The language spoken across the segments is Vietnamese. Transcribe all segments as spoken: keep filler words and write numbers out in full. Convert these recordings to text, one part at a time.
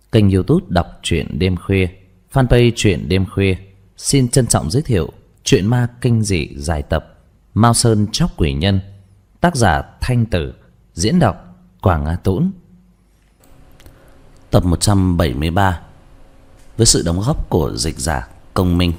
Kênh YouTube đọc truyện đêm khuya, fanpage truyện đêm khuya xin trân trọng giới thiệu truyện ma kinh dị dài tập Mao Sơn Chóc Quỷ Nhân, tác giả Thanh Tử, diễn đọc Quảng Á Tũng. Tập một trăm bảy mươi ba với sự đóng góp của dịch giả Công Minh.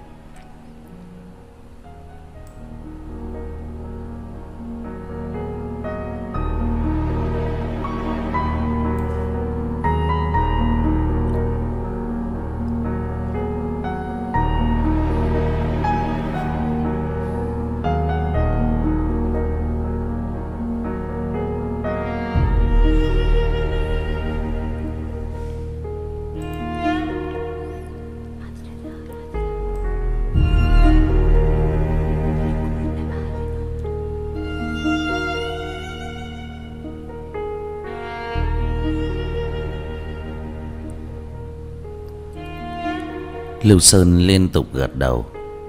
Lưu Sơn liên tục gật đầu.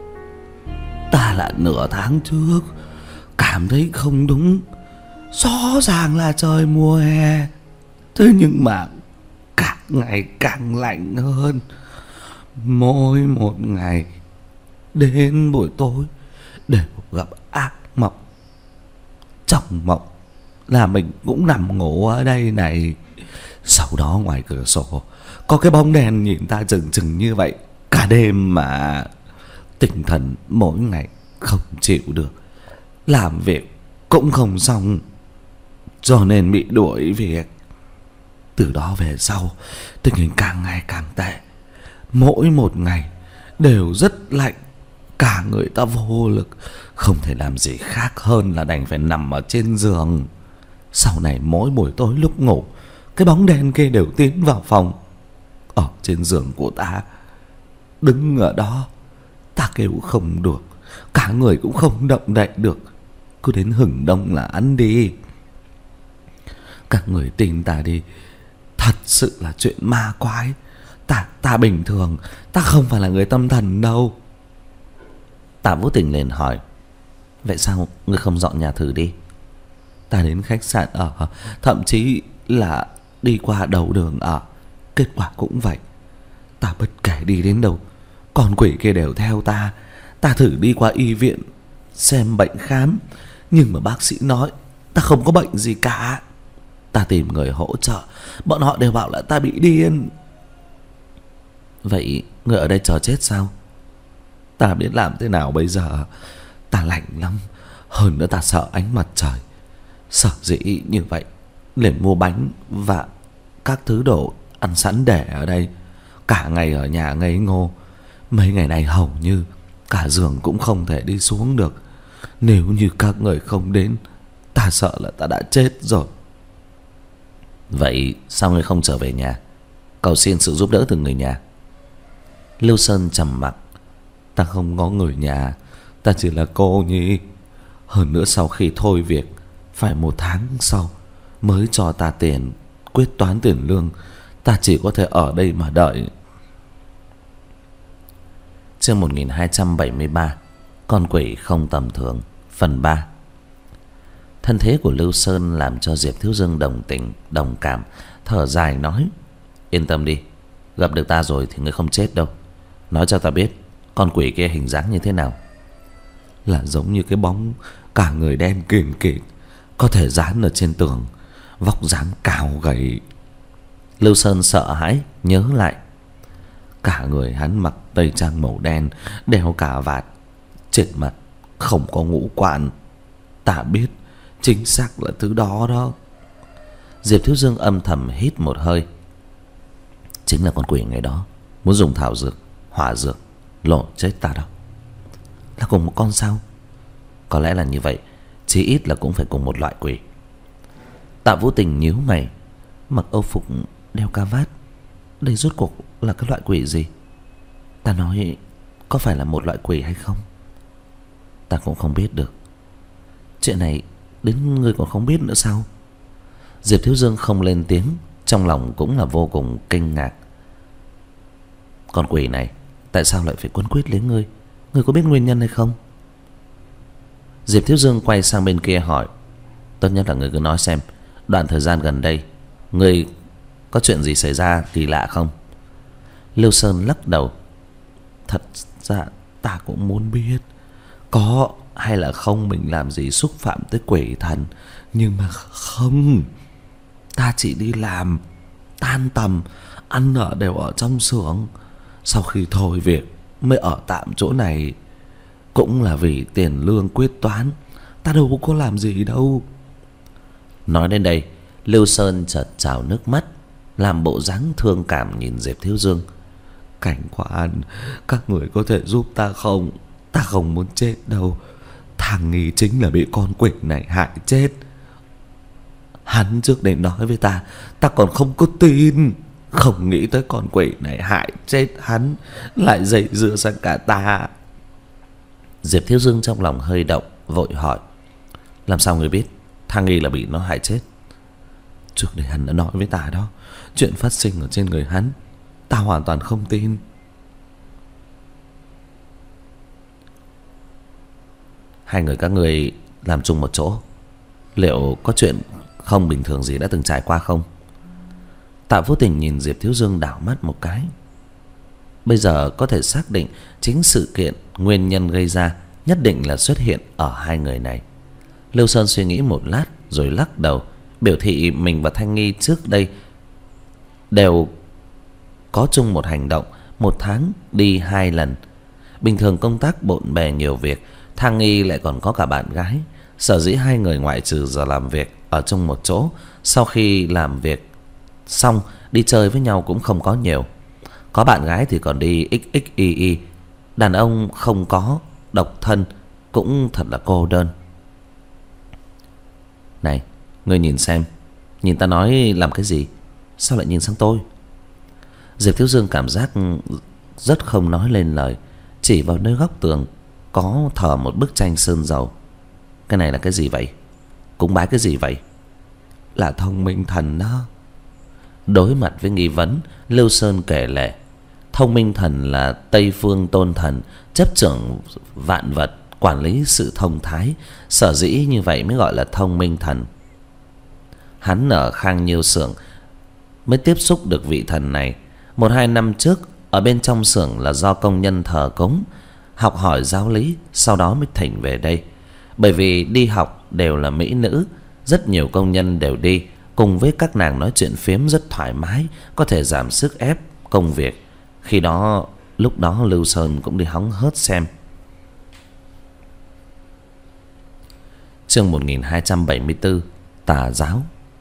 Ta là nửa tháng trước cảm thấy không đúng, rõ ràng là trời mùa hè, thế nhưng mà càng ngày càng lạnh hơn. Mỗi một ngày đến buổi tối đều gặp ác mộng. Trong mộng là mình cũng nằm ngủ ở đây này. Sau đó ngoài cửa sổ có cái bóng đèn nhìn ta chừng chừng như vậy cả đêm, mà tinh thần mỗi ngày không chịu được, làm việc cũng không xong, cho nên bị đuổi việc. Từ đó về sau tình hình càng ngày càng tệ, mỗi một ngày đều rất lạnh, cả người ta vô lực, không thể làm gì khác hơn là đành phải nằm ở trên giường. Sau này mỗi buổi tối lúc ngủ, cái bóng đen kia đều tiến vào phòng. Ở trên giường của ta, đứng ở đó, ta kêu không được, cả người cũng không động đậy được, cứ đến hừng đông là ăn đi. Các người tin ta đi, thật sự là chuyện ma quái. Ta ta bình thường, ta không phải là người tâm thần đâu. Ta vô tình lên hỏi, vậy sao ngươi không dọn nhà thử đi? Ta đến khách sạn ở, thậm chí là đi qua đầu đường ở, kết quả cũng vậy. Ta bất kể đi đến đâu, con quỷ kia đều theo ta. Ta thử đi qua y viện xem bệnh khám, nhưng mà bác sĩ nói ta không có bệnh gì cả. Ta tìm người hỗ trợ, bọn họ đều bảo là ta bị điên. Vậy người ở đây chờ chết sao? Ta biết làm thế nào bây giờ. Ta lạnh lắm, hơn nữa ta sợ ánh mặt trời. Sở dĩ như vậy liền mua bánh và các thứ đồ ăn sẵn để ở đây. Cả ngày ở nhà ngây ngô, mấy ngày này hầu như cả giường cũng không thể đi xuống được. Nếu như các người không đến, ta sợ là ta đã chết rồi. Vậy sao ngươi không trở về nhà, cầu xin sự giúp đỡ từ người nhà? Lưu Sơn trầm mặc. Ta không có người nhà, ta chỉ là cô nhi. Hơn nữa sau khi thôi việc, phải một tháng sau mới cho ta tiền quyết toán tiền lương. Ta chỉ có thể ở đây mà đợi. Chương một nghìn hai trăm bảy mươi ba, con quỷ không tầm thường, phần ba. Thân thế của Lưu Sơn làm cho Diệp Thiếu Dương đồng tình, đồng cảm, thở dài nói, yên tâm đi, gặp được ta rồi thì ngươi không chết đâu. Nói cho ta biết, con quỷ kia hình dáng như thế nào? Là giống như cái bóng, cả người đen kịt kịt, có thể dán ở trên tường, vóc dáng cao gầy. Lưu Sơn sợ hãi nhớ lại, cả người hắn mặc tây trang màu đen, đeo cà vạt, trên mặt không có ngũ quan. Ta biết chính xác là thứ đó đó. Diệp Thiếu Dương âm thầm hít một hơi. Chính là con quỷ ngày đó muốn dùng thảo dược, hỏa dược lộ chết ta đâu. Là cùng một con sao? Có lẽ là như vậy, chí ít là cũng phải cùng một loại quỷ. Tạ Vũ Tình nhíu mày, mặc âu phục đeo cà vạt, đây rốt cuộc là cái loại quỷ gì? Ta nói có phải là một loại quỷ hay không? Ta cũng không biết được. Chuyện này đến ngươi còn không biết nữa sao? Diệp Thiếu Dương không lên tiếng, trong lòng cũng là vô cùng kinh ngạc. Con quỷ này tại sao lại phải quấn quýt lấy ngươi? Ngươi có biết nguyên nhân hay không? Diệp Thiếu Dương quay sang bên kia hỏi, tốt nhất là ngươi cứ nói xem, đoạn thời gian gần đây ngươi Có chuyện gì xảy ra kỳ lạ không? Lưu Sơn lắc đầu. Thật ra ta cũng muốn biết có hay là không mình làm gì xúc phạm tới quỷ thần. Nhưng mà không, ta chỉ đi làm tan tầm, ăn ở đều ở trong xưởng. Sau khi thôi việc mới ở tạm chỗ này. Cũng là vì tiền lương quyết toán, ta đâu có làm gì đâu. Nói đến đây, Lưu Sơn chợt trào nước mắt, làm bộ dáng thương cảm nhìn Diệp Thiếu Dương. Cảnh quan, các người có thể giúp ta không? Ta không muốn chết đâu. Thằng Nghi chính là bị con quỷ này hại chết. Hắn trước đây nói với ta, ta còn không có tin. Không nghĩ tới con quỷ này hại chết hắn, lại dây dưa sang cả ta. Diệp Thiếu Dương trong lòng hơi động, vội hỏi. Làm sao người biết thằng Nghi là bị nó hại chết? Trước đây hắn đã nói với ta đó. Chuyện phát sinh ở trên người hắn, ta hoàn toàn không tin. Hai người các người làm chung một chỗ, liệu có chuyện không bình thường gì đã từng trải qua không? Tạ Vô Tình nhìn Diệp Thiếu Dương đảo mắt một cái. Bây giờ có thể xác định chính sự kiện nguyên nhân gây ra nhất định là xuất hiện ở hai người này. Lưu Sơn suy nghĩ một lát rồi lắc đầu, biểu thị mình và Thanh Nghi trước đây đều có chung một hành động, một tháng đi hai lần. Bình thường công tác bộn bề nhiều việc, Thanh Nghi lại còn có cả bạn gái. Sở dĩ hai người ngoại trừ giờ làm việc ở chung một chỗ, sau khi làm việc xong đi chơi với nhau cũng không có nhiều. Có bạn gái thì còn đi ích ích y y. Đàn ông không có, độc thân, cũng thật là cô đơn. Này, ngươi nhìn xem. Nhìn ta nói làm cái gì? Sao lại nhìn sang tôi? Diệp Thiếu Dương cảm giác rất không nói lên lời, chỉ vào nơi góc tường có thờ một bức tranh sơn dầu. Cái này là cái gì vậy? Cúng bái cái gì vậy? Là Thông Minh Thần đó. Đối mặt với nghi vấn, Lưu Sơn kể lể. Thông Minh Thần là Tây Phương tôn thần, chấp trưởng vạn vật, quản lý sự thông thái. Sở dĩ như vậy mới gọi là Thông Minh Thần. Hắn ở Khang Nhiêu xưởng mới tiếp xúc được vị thần này. Một hai năm trước, ở bên trong xưởng là do công nhân thờ cúng, học hỏi giáo lý, sau đó mới thỉnh về đây. Bởi vì đi học đều là mỹ nữ, rất nhiều công nhân đều đi, cùng với các nàng nói chuyện phiếm rất thoải mái, có thể giảm sức ép công việc. Khi đó, lúc đó Lưu Sơn cũng đi hóng hớt xem. Chương một nghìn hai trăm bảy mươi tư, Tà giáo.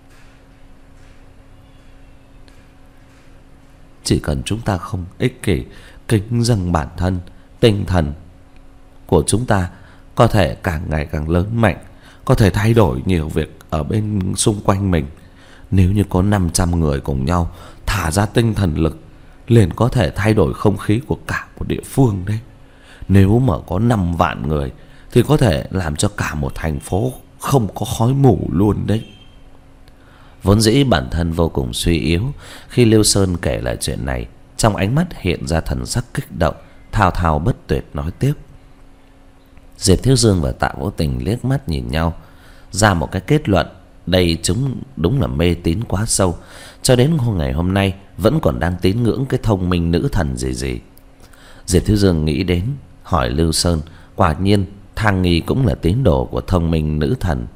Chỉ cần chúng ta không ích kỷ, kính dâng bản thân, tinh thần của chúng ta có thể càng ngày càng lớn mạnh, có thể thay đổi nhiều việc ở bên xung quanh mình. Nếu như có năm trăm người cùng nhau thả ra tinh thần lực, liền có thể thay đổi không khí của cả một địa phương đấy. Nếu mà có năm vạn người thì có thể làm cho cả một thành phố không có khói mù luôn đấy. Vốn dĩ bản thân vô cùng suy yếu, khi Lưu Sơn kể lại chuyện này, trong ánh mắt hiện ra thần sắc kích động, thao thao bất tuyệt nói tiếp. Diệp Thiếu Dương và Tạ Vô Tình liếc mắt nhìn nhau, ra một cái kết luận. Đây chúng đúng là mê tín quá sâu, cho đến hôm ngày hôm nay vẫn còn đang tín ngưỡng cái thông minh nữ thần gì gì. Diệp Thiếu Dương nghĩ đến, hỏi Lưu Sơn. Quả nhiên Thang Nghi cũng là tín đồ của thông minh nữ thần.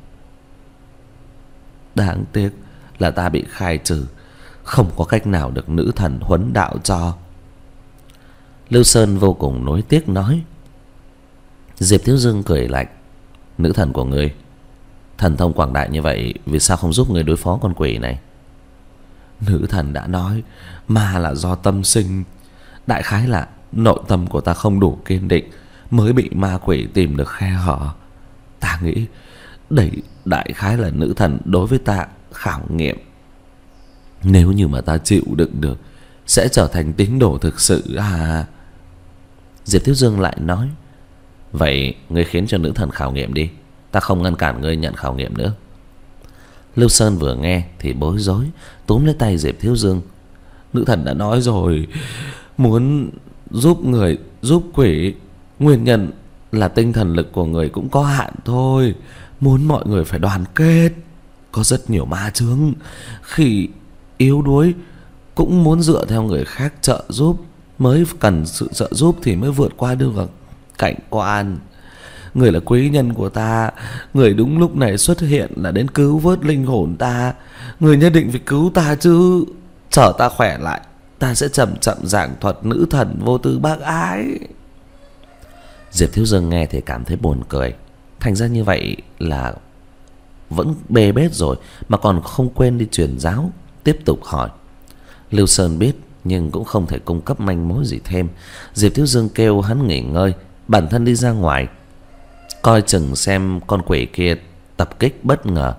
Đáng tiếc là ta bị khai trừ, không có cách nào được nữ thần huấn đạo cho. Lưu Sơn vô cùng nối tiếc nói. Diệp Thiếu Dương cười lạnh. Nữ thần của ngươi thần thông quảng đại như vậy, vì sao không giúp ngươi đối phó con quỷ này? Nữ thần đã nói ma là do tâm sinh. Đại khái là nội tâm của ta không đủ kiên định, mới bị ma quỷ tìm được khe hở. Ta nghĩ đây đại khái là nữ thần đối với ta khảo nghiệm. Nếu như mà ta chịu đựng được, sẽ trở thành tín đồ thực sự à? Diệp Thiếu Dương lại nói. Vậy ngươi khiến cho nữ thần khảo nghiệm đi, ta không ngăn cản ngươi nhận khảo nghiệm nữa. Lưu Sơn vừa nghe thì bối rối, túm lấy tay Diệp Thiếu Dương. Nữ thần đã nói rồi, muốn giúp người giúp quỷ, nguyên nhân là tinh thần lực của người cũng có hạn thôi. Muốn mọi người phải đoàn kết. Có rất nhiều ma chướng, khi yếu đuối cũng muốn dựa theo người khác trợ giúp, mới cần sự trợ giúp thì mới vượt qua được. Cảnh quan, người là quý nhân của ta, người đúng lúc này xuất hiện là đến cứu vớt linh hồn ta. Người nhất định phải cứu ta chứ. Chờ ta khỏe lại, ta sẽ chậm chậm giảng thuật nữ thần vô tư bác ái. Diệp Thiếu Dương nghe thì cảm thấy buồn cười. Thành ra như vậy là vẫn bê bết rồi mà còn không quên đi truyền giáo. Tiếp tục hỏi. Lưu Sơn biết nhưng cũng không thể cung cấp manh mối gì thêm. Diệp Thiếu Dương kêu hắn nghỉ ngơi, bản thân đi ra ngoài coi chừng xem con quỷ kia tập kích bất ngờ.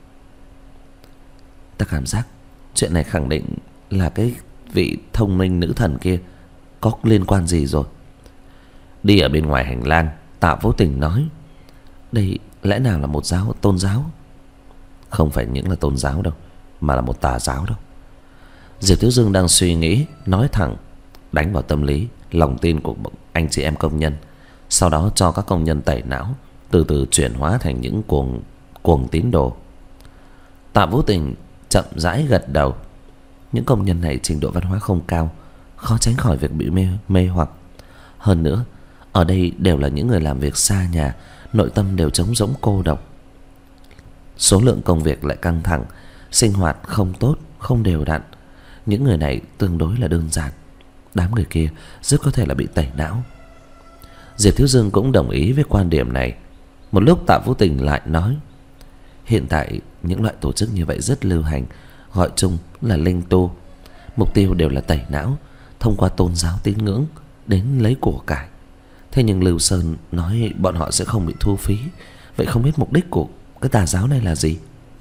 Ta cảm giác chuyện này khẳng định là cái vị thông minh nữ thần kia có liên quan gì rồi. Đi ở bên ngoài hành lang, Tạ Vô Tình nói, đây lẽ nào là một giáo tôn giáo? Không phải những là tôn giáo đâu, mà là một tà giáo đâu. Diệp Thiếu Dương đang suy nghĩ, nói thẳng, đánh vào tâm lý, lòng tin của anh chị em công nhân. Sau đó cho các công nhân tẩy não, từ từ chuyển hóa thành những cuồng cuồng tín đồ. Tạ Vô Tình chậm rãi gật đầu. Những công nhân này trình độ văn hóa không cao, khó tránh khỏi việc bị mê, mê hoặc. Hơn nữa, ở đây đều là những người làm việc xa nhà, nội tâm đều trống rỗng cô độc. Số lượng công việc lại căng thẳng, sinh hoạt không tốt, không đều đặn. Những người này tương đối là đơn giản. Đám người kia rất có thể là bị tẩy não. Diệp Thiếu Dương cũng đồng ý với quan điểm này. Một lúc Tạ Vô Tình lại nói, hiện tại những loại tổ chức như vậy rất lưu hành, gọi chung là linh tu. Mục tiêu đều là tẩy não, thông qua tôn giáo tín ngưỡng đến lấy của cải. Thế nhưng Lưu Sơn nói bọn họ sẽ không bị thu phí. Vậy không biết mục đích của cái tà giáo này là gì?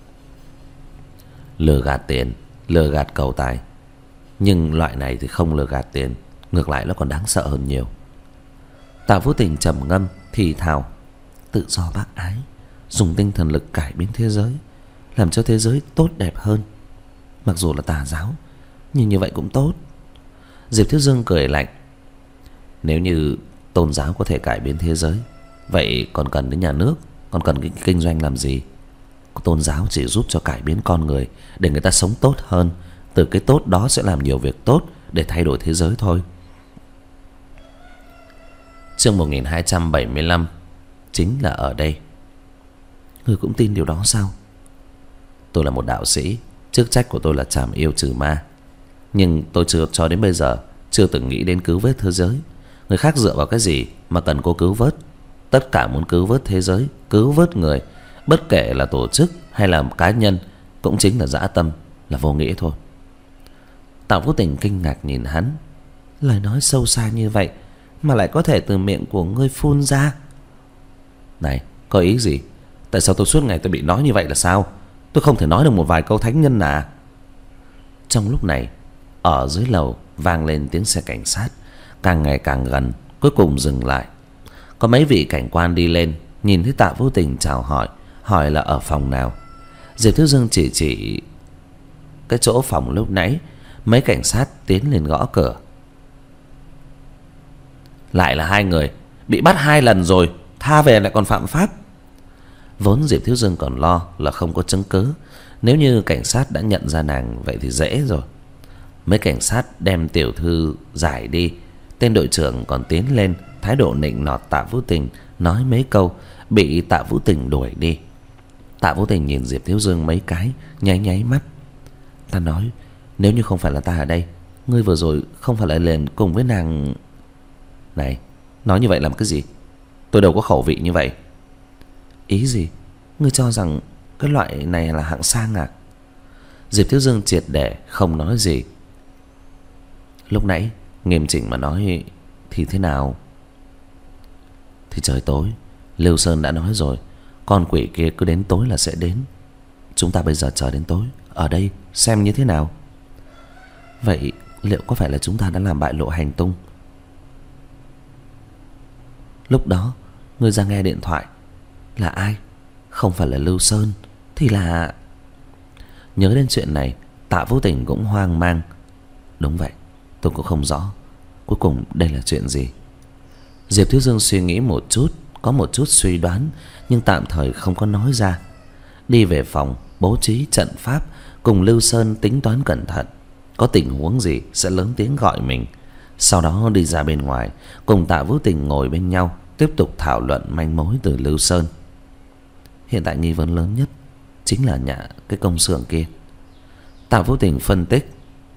Lừa gạt tiền, lừa gạt cầu tài. Nhưng loại này thì không lừa gạt tiền, ngược lại nó còn đáng sợ hơn nhiều. Tạ Vô Tình trầm ngâm thì thào, tự do bác ái, dùng tinh thần lực cải biến thế giới, làm cho thế giới tốt đẹp hơn. Mặc dù là tà giáo, nhưng như vậy cũng tốt. Diệp Thiếu Dương cười lạnh, nếu như tôn giáo có thể cải biến thế giới, vậy còn cần đến nhà nước, còn cần cái kinh doanh làm gì? Tôn giáo chỉ giúp cho cải biến con người, để người ta sống tốt hơn. Từ cái tốt đó sẽ làm nhiều việc tốt để thay đổi thế giới thôi. Chương một nghìn hai trăm bảy mươi lăm chính là ở đây. Ngươi cũng tin điều đó sao? Tôi là một đạo sĩ, chức trách của tôi là trảm yêu trừ ma. Nhưng tôi chưa cho đến bây giờ chưa từng nghĩ đến cứu vớt thế giới. Người khác dựa vào cái gì mà cần cô cứu vớt? Tất cả muốn cứu vớt thế giới, cứu vớt người, bất kể là tổ chức hay là cá nhân, cũng chính là dã tâm, là vô nghĩa thôi. Tạ Vô Tình kinh ngạc nhìn hắn. Lời nói sâu xa như vậy mà lại có thể từ miệng của ngươi phun ra. Này, có ý gì? Tại sao tôi suốt ngày tôi bị nói như vậy là sao? Tôi không thể nói được một vài câu thánh nhân à? Trong lúc này, ở dưới lầu vang lên tiếng xe cảnh sát, càng ngày càng gần, cuối cùng dừng lại. Có mấy vị cảnh quan đi lên, nhìn thấy Tạ Vô Tình chào hỏi, hỏi là ở phòng nào. Diệp Thiếu Dương chỉ chỉ cái chỗ phòng lúc nãy. Mấy cảnh sát tiến lên gõ cửa. Lại là hai người, bị bắt hai lần rồi, tha về lại còn phạm pháp. Vốn Diệp Thiếu Dương còn lo là không có chứng cứ. Nếu như cảnh sát đã nhận ra nàng, vậy thì dễ rồi. Mấy cảnh sát đem tiểu thư giải đi. Tên đội trưởng còn tiến lên, thái độ nịnh nọt Tạ Vô Tình, nói mấy câu, bị Tạ Vô Tình đuổi đi. Tạ Vô Tình nhìn Diệp Thiếu Dương mấy cái, nháy nháy mắt. Ta nói, nếu như không phải là ta ở đây, ngươi vừa rồi không phải là liền cùng với nàng. Này, nói như vậy làm cái gì? Tôi đâu có khẩu vị như vậy. Ý gì? Ngươi cho rằng cái loại này là hạng sang à? Diệp Thiếu Dương triệt để không nói gì. Lúc nãy nghiêm chỉnh mà nói thì thế nào? Thì trời tối, Lưu Sơn đã nói rồi, con quỷ kia cứ đến tối là sẽ đến. Chúng ta bây giờ chờ đến tối ở đây xem như thế nào. Vậy liệu có phải là chúng ta đã làm bại lộ hành tung? Lúc đó ngươi ra nghe điện thoại là ai? Không phải là Lưu Sơn thì là... Nhớ đến chuyện này, Tạ Vô Tình cũng hoang mang. Đúng vậy, tôi cũng không rõ cuối cùng đây là chuyện gì. Diệp Thiếu Dương suy nghĩ một chút, có một chút suy đoán, nhưng tạm thời không có nói ra. Đi về phòng, bố trí trận pháp, cùng Lưu Sơn tính toán cẩn thận. có tình huống gì sẽ lớn tiếng gọi mình. Sau đó đi ra bên ngoài, cùng Tạ Vũ Tình ngồi bên nhau, tiếp tục thảo luận manh mối từ Lưu Sơn. Hiện tại nghi vấn lớn nhất chính là nhà cái công xưởng kia. Tạ Vũ Tình phân tích,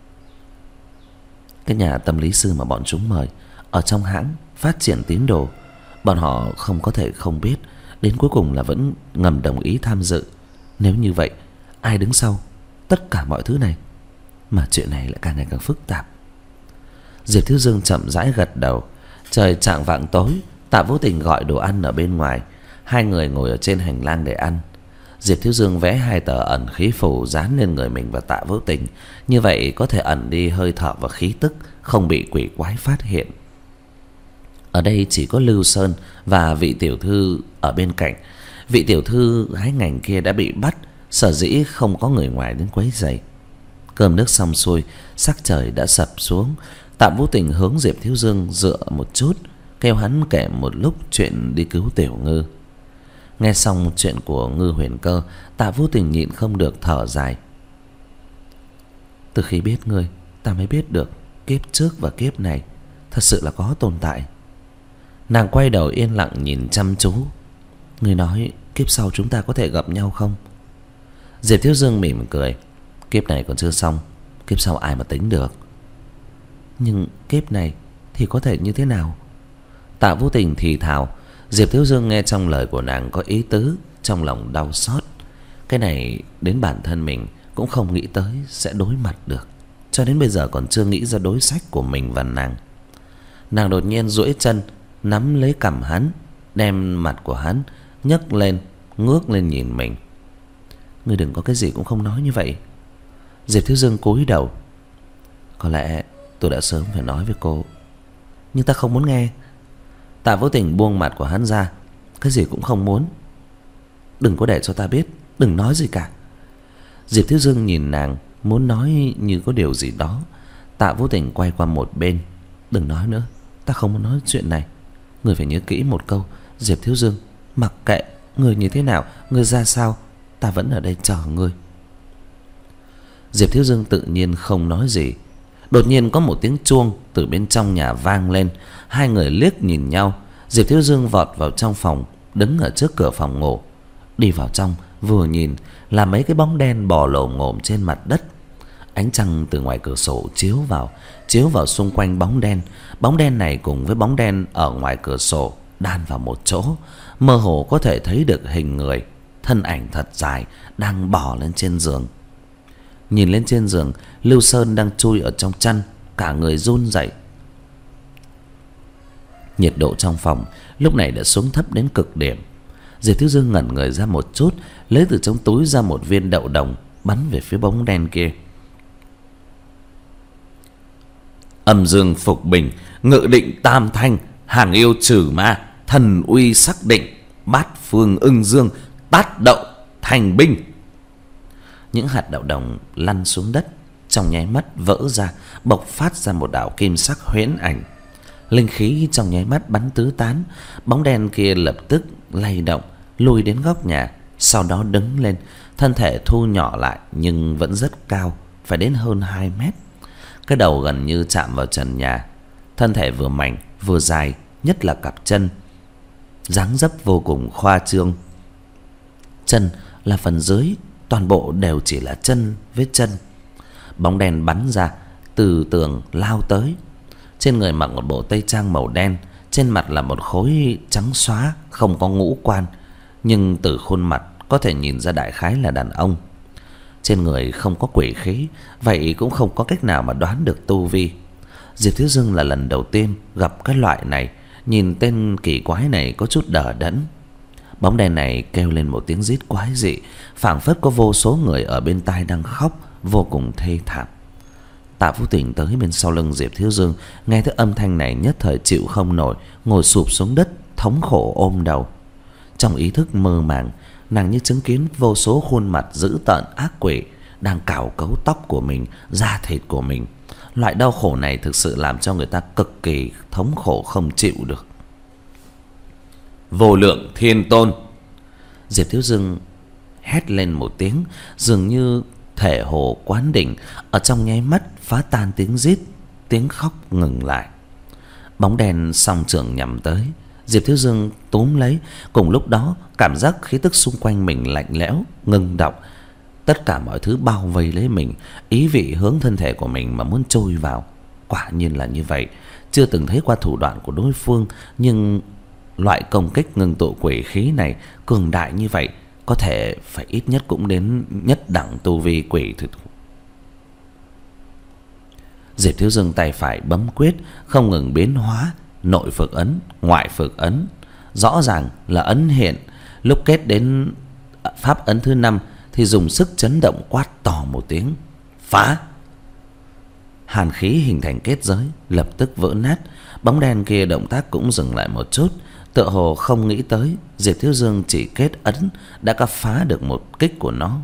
cái nhà tâm lý sư mà bọn chúng mời ở trong hãng phát triển tín đồ, bọn họ không có thể không biết, đến cuối cùng là vẫn ngầm đồng ý tham dự. Nếu như vậy, ai đứng sau tất cả mọi thứ này? Mà chuyện này lại càng ngày càng phức tạp. Diệp Thiếu Dương chậm rãi gật đầu. Trời chạng vạng tối, Tạ Vũ Tình gọi đồ ăn ở bên ngoài. Hai người ngồi ở trên hành lang để ăn. Diệp Thiếu Dương vẽ hai tờ ẩn khí phù dán lên người mình và Tạ Vũ Tình, như vậy có thể ẩn đi hơi thở và khí tức, không bị quỷ quái phát hiện. Ở đây chỉ có Lưu Sơn và vị tiểu thư ở bên cạnh. Vị tiểu thư gái ngành kia đã bị bắt, sở dĩ không có người ngoài đến quấy rầy. Cơm nước xong xuôi, sắc trời đã sập xuống. Tạ Vũ Tình hướng Diệp Thiếu Dương dựa một chút, kêu hắn kể một lúc chuyện đi cứu Tiểu Ngư. Nghe xong chuyện của Ngư Huyền Cơ, Tạ Vũ Tình nhịn không được thở dài. Từ khi biết ngươi, ta mới biết được kiếp trước và kiếp này thật sự là có tồn tại. Nàng quay đầu yên lặng nhìn chăm chú. Ngươi nói kiếp sau chúng ta có thể gặp nhau không? Diệp Thiếu Dương mỉm cười. Kiếp này còn chưa xong, kiếp sau ai mà tính được. Nhưng kiếp này thì có thể như thế nào? Tạ Vũ Tình thì thào. Diệp Thiếu Dương nghe trong lời của nàng có ý tứ, trong lòng đau xót. Cái này đến bản thân mình cũng không nghĩ tới sẽ đối mặt được, cho đến bây giờ còn chưa nghĩ ra đối sách của mình và nàng. Nàng đột nhiên duỗi chân nắm lấy cằm hắn, đem mặt của hắn nhấc lên, ngước lên nhìn mình. Ngươi đừng có cái gì cũng không nói như vậy. Diệp Thiếu Dương cúi đầu. Có lẽ tôi đã sớm phải nói với cô, nhưng ta không muốn nghe. Tạ Vũ Tình buông mặt của hắn ra. Cái gì cũng không muốn. Đừng có để cho ta biết, đừng nói gì cả. Diệp Thiếu Dương nhìn nàng, muốn nói như có điều gì đó. Tạ Vũ Tình quay qua một bên. Đừng nói nữa, ta không muốn nói chuyện này. Người phải nhớ kỹ một câu, Diệp Thiếu Dương, mặc kệ người như thế nào, người ra sao, ta vẫn ở đây chờ ngươi. Diệp Thiếu Dương tự nhiên không nói gì. Đột nhiên có một tiếng chuông từ bên trong nhà vang lên. Hai người liếc nhìn nhau. Diệp Thiếu Dương vọt vào trong phòng, đứng ở trước cửa phòng ngủ. Đi vào trong, vừa nhìn là mấy cái bóng đen bò lồm ngồm trên mặt đất. Ánh trăng từ ngoài cửa sổ chiếu vào, chiếu vào xung quanh bóng đen. Bóng đen này cùng với bóng đen ở ngoài cửa sổ đan vào một chỗ, mơ hồ có thể thấy được hình người, thân ảnh thật dài đang bò lên trên giường. Nhìn lên trên giường, Lưu Sơn đang chui ở trong chăn, cả người run rẩy. Nhiệt độ trong phòng lúc này đã xuống thấp đến cực điểm. Diệp Thiếu Dương ngẩn người ra một chút, lấy từ trong túi ra một viên đậu đồng, bắn về phía bóng đen kia. Âm dương phục bình, ngự định tam thanh, hàng yêu trừ ma, thần uy xác định, bát phương ưng dương, tát đậu thành binh. Những hạt đậu đồng lăn xuống đất, trong nháy mắt vỡ ra, bộc phát ra một đạo kim sắc huyễn ảnh. Linh khí trong nháy mắt bắn tứ tán. Bóng đen kia lập tức lay động, lùi đến góc nhà, sau đó đứng lên, thân thể thu nhỏ lại nhưng vẫn rất cao, phải đến hơn hai mét. Cái đầu gần như chạm vào trần nhà. Thân thể vừa mảnh vừa dài, nhất là cặp chân, dáng dấp vô cùng khoa trương. Chân là phần dưới, toàn bộ đều chỉ là chân với chân. Bóng đen bắn ra, từ tường lao tới. Trên người mặc một bộ tây trang màu đen, trên mặt là một khối trắng xóa, không có ngũ quan, nhưng từ khuôn mặt có thể nhìn ra đại khái là đàn ông. Trên người không có quỷ khí, vậy cũng không có cách nào mà đoán được tu vi. Diệp Thiếu Dương là lần đầu tiên gặp cái loại này, nhìn tên kỳ quái này có chút đờ đẫn. Bóng đèn này kêu lên một tiếng rít quái dị, phảng phất có vô số người ở bên tai đang khóc, vô cùng thê thảm. Tạ Vũ Tình tới bên sau lưng Diệp Thiếu Dương, nghe thấy âm thanh này nhất thời chịu không nổi, ngồi sụp xuống đất, thống khổ ôm đầu. Trong ý thức mơ màng, nàng như chứng kiến vô số khuôn mặt dữ tợn ác quỷ đang cào cấu tóc của mình, da thịt của mình. Loại đau khổ này thực sự làm cho người ta cực kỳ thống khổ không chịu được. Vô lượng thiên tôn! Diệp Thiếu Dương hét lên một tiếng, dường như thể hồ quán đỉnh ở trong nháy mắt phá tan tiếng rít, tiếng khóc ngừng lại. Bóng đen song trường nhắm tới, Diệp Thiếu Dương túm lấy. Cùng lúc đó, cảm giác khí tức xung quanh mình lạnh lẽo, ngưng đọng. Tất cả mọi thứ bao vây lấy mình, ý vị hướng thân thể của mình mà muốn trôi vào. Quả nhiên là như vậy. Chưa từng thấy qua thủ đoạn của đối phương, nhưng loại công kích ngưng tụ quỷ khí này cường đại như vậy, có thể phải ít nhất cũng đến nhất đẳng tu vi quỷ thực. Diệp Thiếu Dương tay phải bấm quyết, không ngừng biến hóa, nội phược ấn, ngoại phược ấn, rõ ràng là ấn hiện. Lúc kết đến pháp ấn thứ năm thì dùng sức chấn động quát to một tiếng, phá. Hàn khí hình thành kết giới lập tức vỡ nát. Bóng đen kia động tác cũng dừng lại một chút, tựa hồ không nghĩ tới Diệp Thiếu Dương chỉ kết ấn đã có phá được một kích của nó.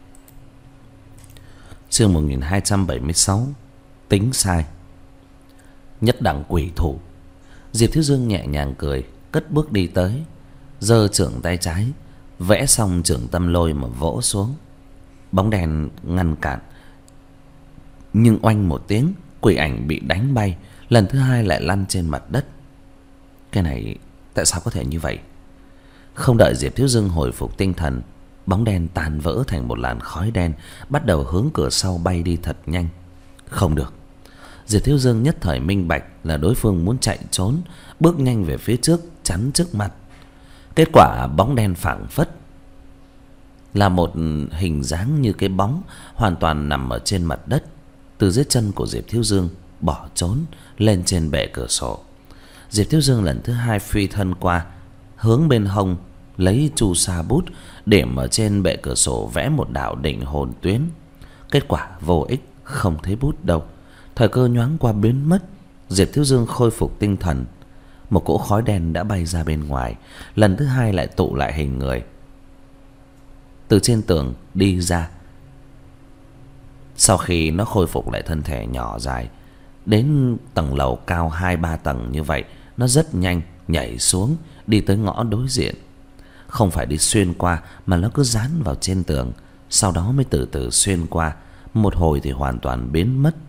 Chương một nghìn hai trăm bảy mươi sáu, tính sai. Nhất đẳng quỷ thủ. Diệp Thiếu Dương nhẹ nhàng cười, cất bước đi tới, giơ chưởng tay trái, vẽ xong chưởng tâm lôi mà vỗ xuống. Bóng đèn ngăn cản, nhưng oanh một tiếng, quỷ ảnh bị đánh bay, lần thứ hai lại lăn trên mặt đất. Cái này tại sao có thể như vậy? Không đợi Diệp Thiếu Dương hồi phục tinh thần, bóng đen tan vỡ thành một làn khói đen, bắt đầu hướng cửa sau bay đi thật nhanh. Không được. Diệp Thiếu Dương nhất thời minh bạch là đối phương muốn chạy trốn, bước nhanh về phía trước, chắn trước mặt. Kết quả bóng đen phảng phất là một hình dáng như cái bóng, hoàn toàn nằm ở trên mặt đất, từ dưới chân của Diệp Thiếu Dương bỏ trốn lên trên bệ cửa sổ. Diệp Thiếu Dương lần thứ hai phi thân qua, hướng bên hông lấy chu sa bút, điểm ở trên bệ cửa sổ vẽ một đạo định hồn tuyến. Kết quả vô ích, không thấy bút đâu. Thời cơ nhoáng qua biến mất. Diệp Thiếu Dương khôi phục tinh thần, một cỗ khói đen đã bay ra bên ngoài, lần thứ hai lại tụ lại hình người, từ trên tường đi ra. Sau khi nó khôi phục lại thân thể nhỏ dài, đến tầng lầu cao hai ba tầng như vậy, nó rất nhanh nhảy xuống, đi tới ngõ đối diện. Không phải đi xuyên qua, mà nó cứ dán vào trên tường, sau đó mới từ từ xuyên qua. Một hồi thì hoàn toàn biến mất.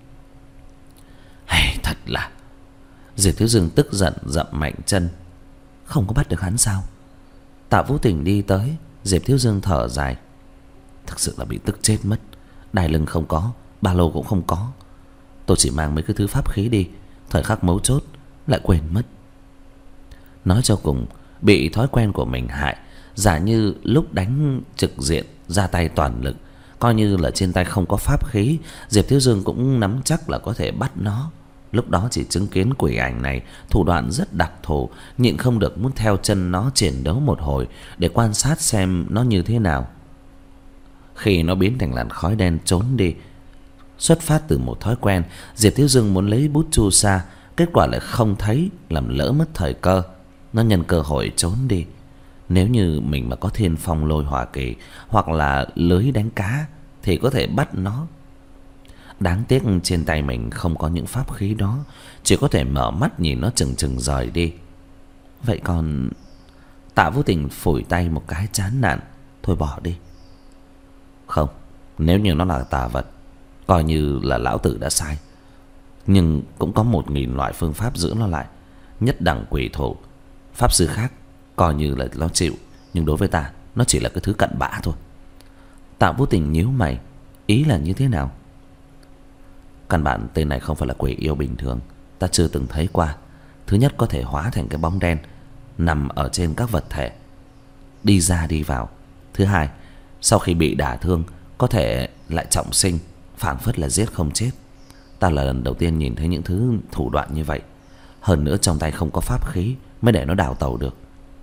Hay thật là... Diệp Thiếu Dương tức giận dậm mạnh chân. Không có bắt được hắn sao? Tạ Vũ Tình đi tới. Diệp Thiếu Dương thở dài. Thực sự là bị tức chết mất. Đai lưng không có, ba lô cũng không có. Tôi chỉ mang mấy cái thứ pháp khí đi, thời khắc mấu chốt lại quên mất. Nói cho cùng, bị thói quen của mình hại. Giả như lúc đánh trực diện ra tay toàn lực, coi như là trên tay không có pháp khí, Diệp Thiếu Dương cũng nắm chắc là có thể bắt nó. Lúc đó chỉ chứng kiến quỷ ảnh này thủ đoạn rất đặc thù, nhịn không được muốn theo chân nó chiến đấu một hồi để quan sát xem nó như thế nào. Khi nó biến thành làn khói đen trốn đi, xuất phát từ một thói quen, Diệp Thiếu Dương muốn lấy bút chu sa, kết quả lại không thấy, làm lỡ mất thời cơ. Nó nhân cơ hội trốn đi. Nếu như mình mà có thiên phong lôi hỏa kỳ hoặc là lưới đánh cá thì có thể bắt nó. Đáng tiếc trên tay mình không có những pháp khí đó, chỉ có thể mở mắt nhìn nó chừng chừng rời đi. Vậy còn... Tạ Vũ Tình phủi tay một cái chán nản. Thôi bỏ đi. Không, nếu như nó là tà vật, coi như là lão tử đã sai. Nhưng cũng có một nghìn loại phương pháp giữ nó lại. Nhất đẳng quỷ thủ, pháp sư khác coi như là nó chịu, nhưng đối với ta, nó chỉ là cái thứ cặn bã thôi. Tạ Vũ Tình nhíu mày. Ý là như thế nào? Căn bản tên này không phải là quỷ yêu bình thường, ta chưa từng thấy qua. Thứ nhất, có thể hóa thành cái bóng đen nằm ở trên các vật thể, đi ra đi vào. Thứ hai, sau khi bị đả thương có thể lại trọng sinh, phảng phất là giết không chết. Ta là lần đầu tiên nhìn thấy những thứ thủ đoạn như vậy. Hơn nữa trong tay không có pháp khí, mới để nó đào tẩu được.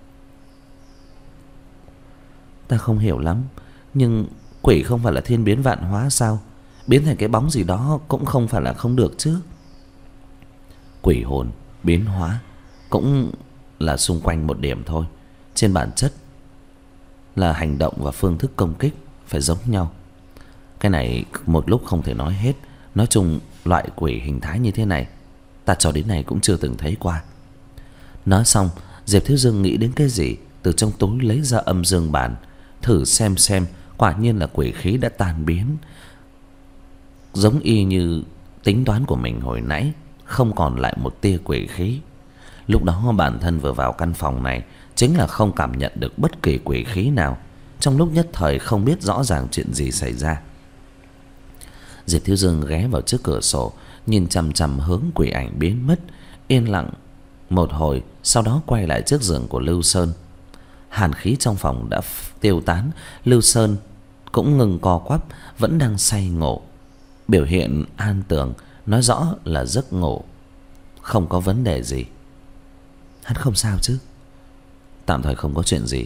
Ta không hiểu lắm, nhưng quỷ không phải là thiên biến vạn hóa sao? Biến thành cái bóng gì đó cũng không phải là không được chứ. Quỷ hồn biến hóa cũng là xung quanh một điểm thôi. Trên bản chất là hành động và phương thức công kích phải giống nhau. Cái này một lúc không thể nói hết. Nói chung loại quỷ hình thái như thế này ta cho đến nay cũng chưa từng thấy qua. Nói xong, Diệp Thiếu Dương nghĩ đến cái gì, từ trong túi lấy ra âm dương bản, thử xem xem Quả nhiên là quỷ khí đã tan biến, giống y như tính toán của mình hồi nãy, không còn lại một tia quỷ khí. Lúc đó bản thân vừa vào căn phòng này chính là không cảm nhận được bất kỳ quỷ khí nào. Trong lúc nhất thời không biết rõ ràng chuyện gì xảy ra. Diệp Thiếu Dương ghé vào trước cửa sổ, nhìn chằm chằm hướng quỷ ảnh biến mất, yên lặng một hồi, sau đó quay lại trước giường của Lưu Sơn. Hàn khí trong phòng đã tiêu tán, Lưu Sơn cũng ngừng co quắp, vẫn đang say ngủ. Biểu hiện an tường nói rõ là giấc ngủ, không có vấn đề gì. Hắn không sao chứ? Tạm thời không có chuyện gì.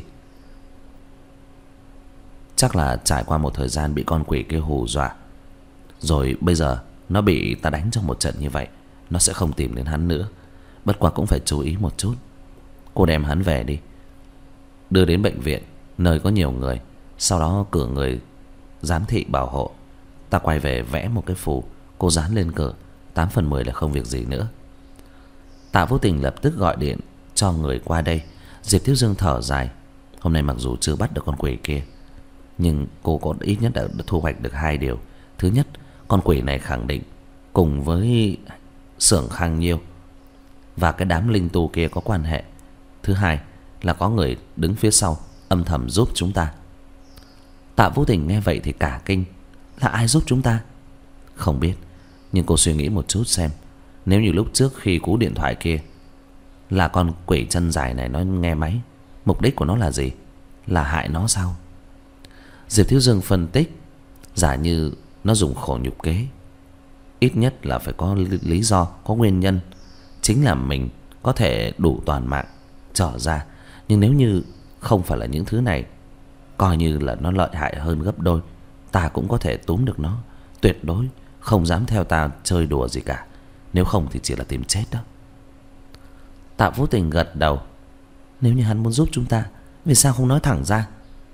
Chắc là trải qua một thời gian bị con quỷ kia hù dọa, rồi bây giờ nó bị ta đánh trong một trận như vậy, nó sẽ không tìm đến hắn nữa. Bất quá cũng phải chú ý một chút. Cô đem hắn về đi, đưa đến bệnh viện nơi có nhiều người, sau đó cử người giám thị bảo hộ. Ta quay về vẽ một cái phù, cô dán lên cửa, tám phần mười là không việc gì nữa. Tạ Vô Tình lập tức gọi điện cho người qua đây. Diệp Thiếu Dương thở dài. Hôm nay mặc dù chưa bắt được con quỷ kia, nhưng cô có ít nhất đã thu hoạch được hai điều. Thứ nhất, con quỷ này khẳng định cùng với xưởng Khang Nhiêu và cái đám linh tu kia có quan hệ. Thứ hai là có người đứng phía sau âm thầm giúp chúng ta. Tạ Vô Tình nghe vậy thì cả kinh. Là ai giúp chúng ta? Không biết, nhưng cô suy nghĩ một chút xem, nếu như lúc trước khi cú điện thoại kia là con quỷ chân dài này nó nghe máy, mục đích của nó là gì? Là hại nó sao? Diệp Thiếu Dương phân tích, giả như nó dùng khổ nhục kế, ít nhất là phải có lý do, có nguyên nhân. Chính là mình có thể đủ toàn mạng trở ra. Nhưng nếu như không phải là những thứ này, coi như là nó lợi hại hơn gấp đôi, ta cũng có thể túm được nó. Tuyệt đối không dám theo ta chơi đùa gì cả, nếu không thì chỉ là tìm chết đó. Tạ Vô Tình gật đầu. Nếu như hắn muốn giúp chúng ta, vì sao không nói thẳng ra?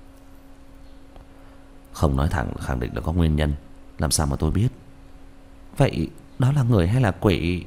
Không nói thẳng khẳng định là có nguyên nhân. Làm sao mà tôi biết? Vậy đó là người hay là quỷ?